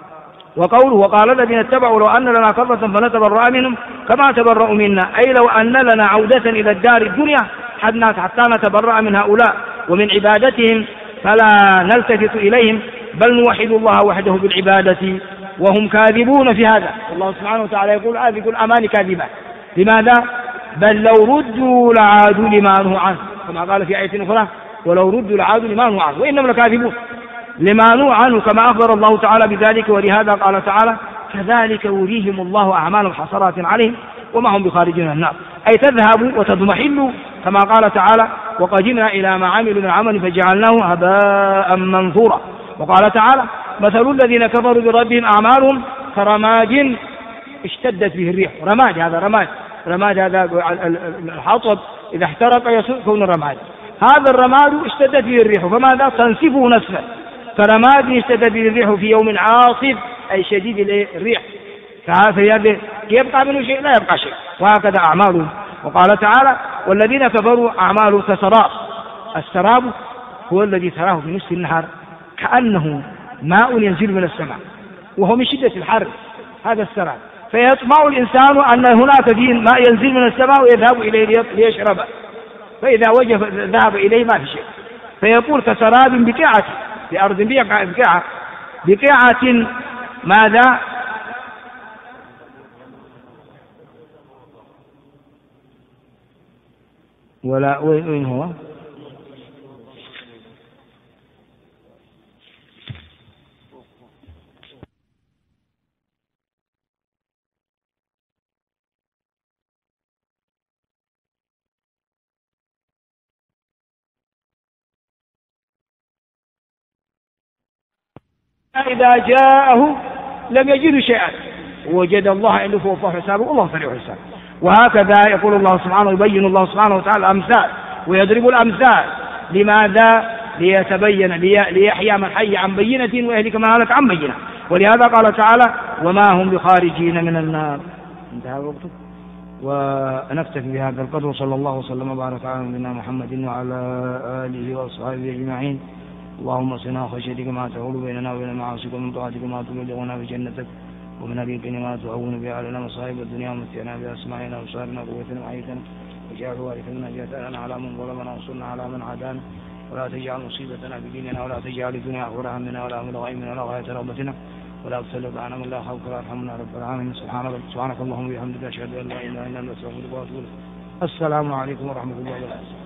وقوله وقال الذين اتبعوا لو أن لنا كرة فنتبرأ منهم كما تبرأوا منا، أي لو أن لنا عودة إلى الدار الدنيا حتى نتبرأ من هؤلاء ومن عبادتهم فلا نلتفت إليهم، بل نوحد الله وحده بالعبادة وهم كاذبون في هذا. الله سبحانه وتعالى يقول هذه كل أمان كاذبة. لماذا؟ بل لو ردوا لعادوا لما نهوا عنه، كما قال في آية أخرى ولو ردوا لعادوا لما نهوا عنه، وإنهم لكاذبون لما نهوا عنه، كما أخبر الله تعالى بذلك. ولهذا قال تعالى كذلك يريهم الله أعمال حسرات عليهم وما هم بخارجين من النار، أي تذهب وتضمحل، كما قال تعالى وقدمنا إلى ما عملوا من عمل فجعلناه هباء منثورا. وقال تعالى مثل الذين كفروا بربهم أعمالهم كرماد اشتدت به الريح. رماد، هذا رماد هذا الحطب إذا احترق يكون رماد، هذا الرماد اشتدت به الريح، فماذا؟ تنسفه نسفا، كرماد اشتدت به الريح في يوم عاصف، أي شديد الريح، فهذا يبقى منه شيء؟ لا يبقى شيء. وهكذا أعمالهم. وقال تعالى والذين كفروا أعمالهم كسراب. السراب هو الذي تراه في نصف النهار كأنه ماء ينزل من السماء، وهو من شدة الحر، هذا السراب، فيطمع الإنسان أن هناك فيه ماء ينزل من السماء ويذهب إليه ليشربه، فإذا وجد ذهب إليه ما في شيء، فيقول كسراب بقيعة في أرض بقيعة ماذا؟ ولا وين هو؟ إذا جاءه لم يجد شيئا وجد الله عنده فوفاه حسابه والله سريع الحساب. وهكذا يقول الله سبحانه، يبين الله سبحانه وتعالى الأمثال ويضرب الأمثال. لماذا؟ ليتبين ليحيى من حي عن بينة ويهلك من هلك عن بينة. ولهذا قال تعالى وما هم بخارجين من النار. انتهى وقته، ونكتفي بهذا القدر. صلى الله وسلم وبارك على نبينا محمد وعلى آله وأصحابه أجمعين. اللهم اصلنا خشيتك ما تحول بيننا وبين معاصيك، ومن طاعتك ما تبلغنا بجنتك، ومن اليقين ما تهون به علينا مصائب الدنيا، ومتعنا بأسماعنا وأبصارنا وقوتنا وحياتنا، واجعل وارثا منا جاءنا على من ظلمنا وانصرنا على من عادانا، ولا تجعل مصيبتنا بديننا، ولا تجعل الدنيا أكبر همنا ولا مبلغ علمنا ولا غاية رغبتنا، ولا تسلط علينا من لا خافك ولا يرحمنا رب العالمين. سبحانك اللهم وبحمدك أشهد أن لا إله إلا أنت أستغفرك وأتوب إليك. السلام عليكم ورحمة الله وبركاته.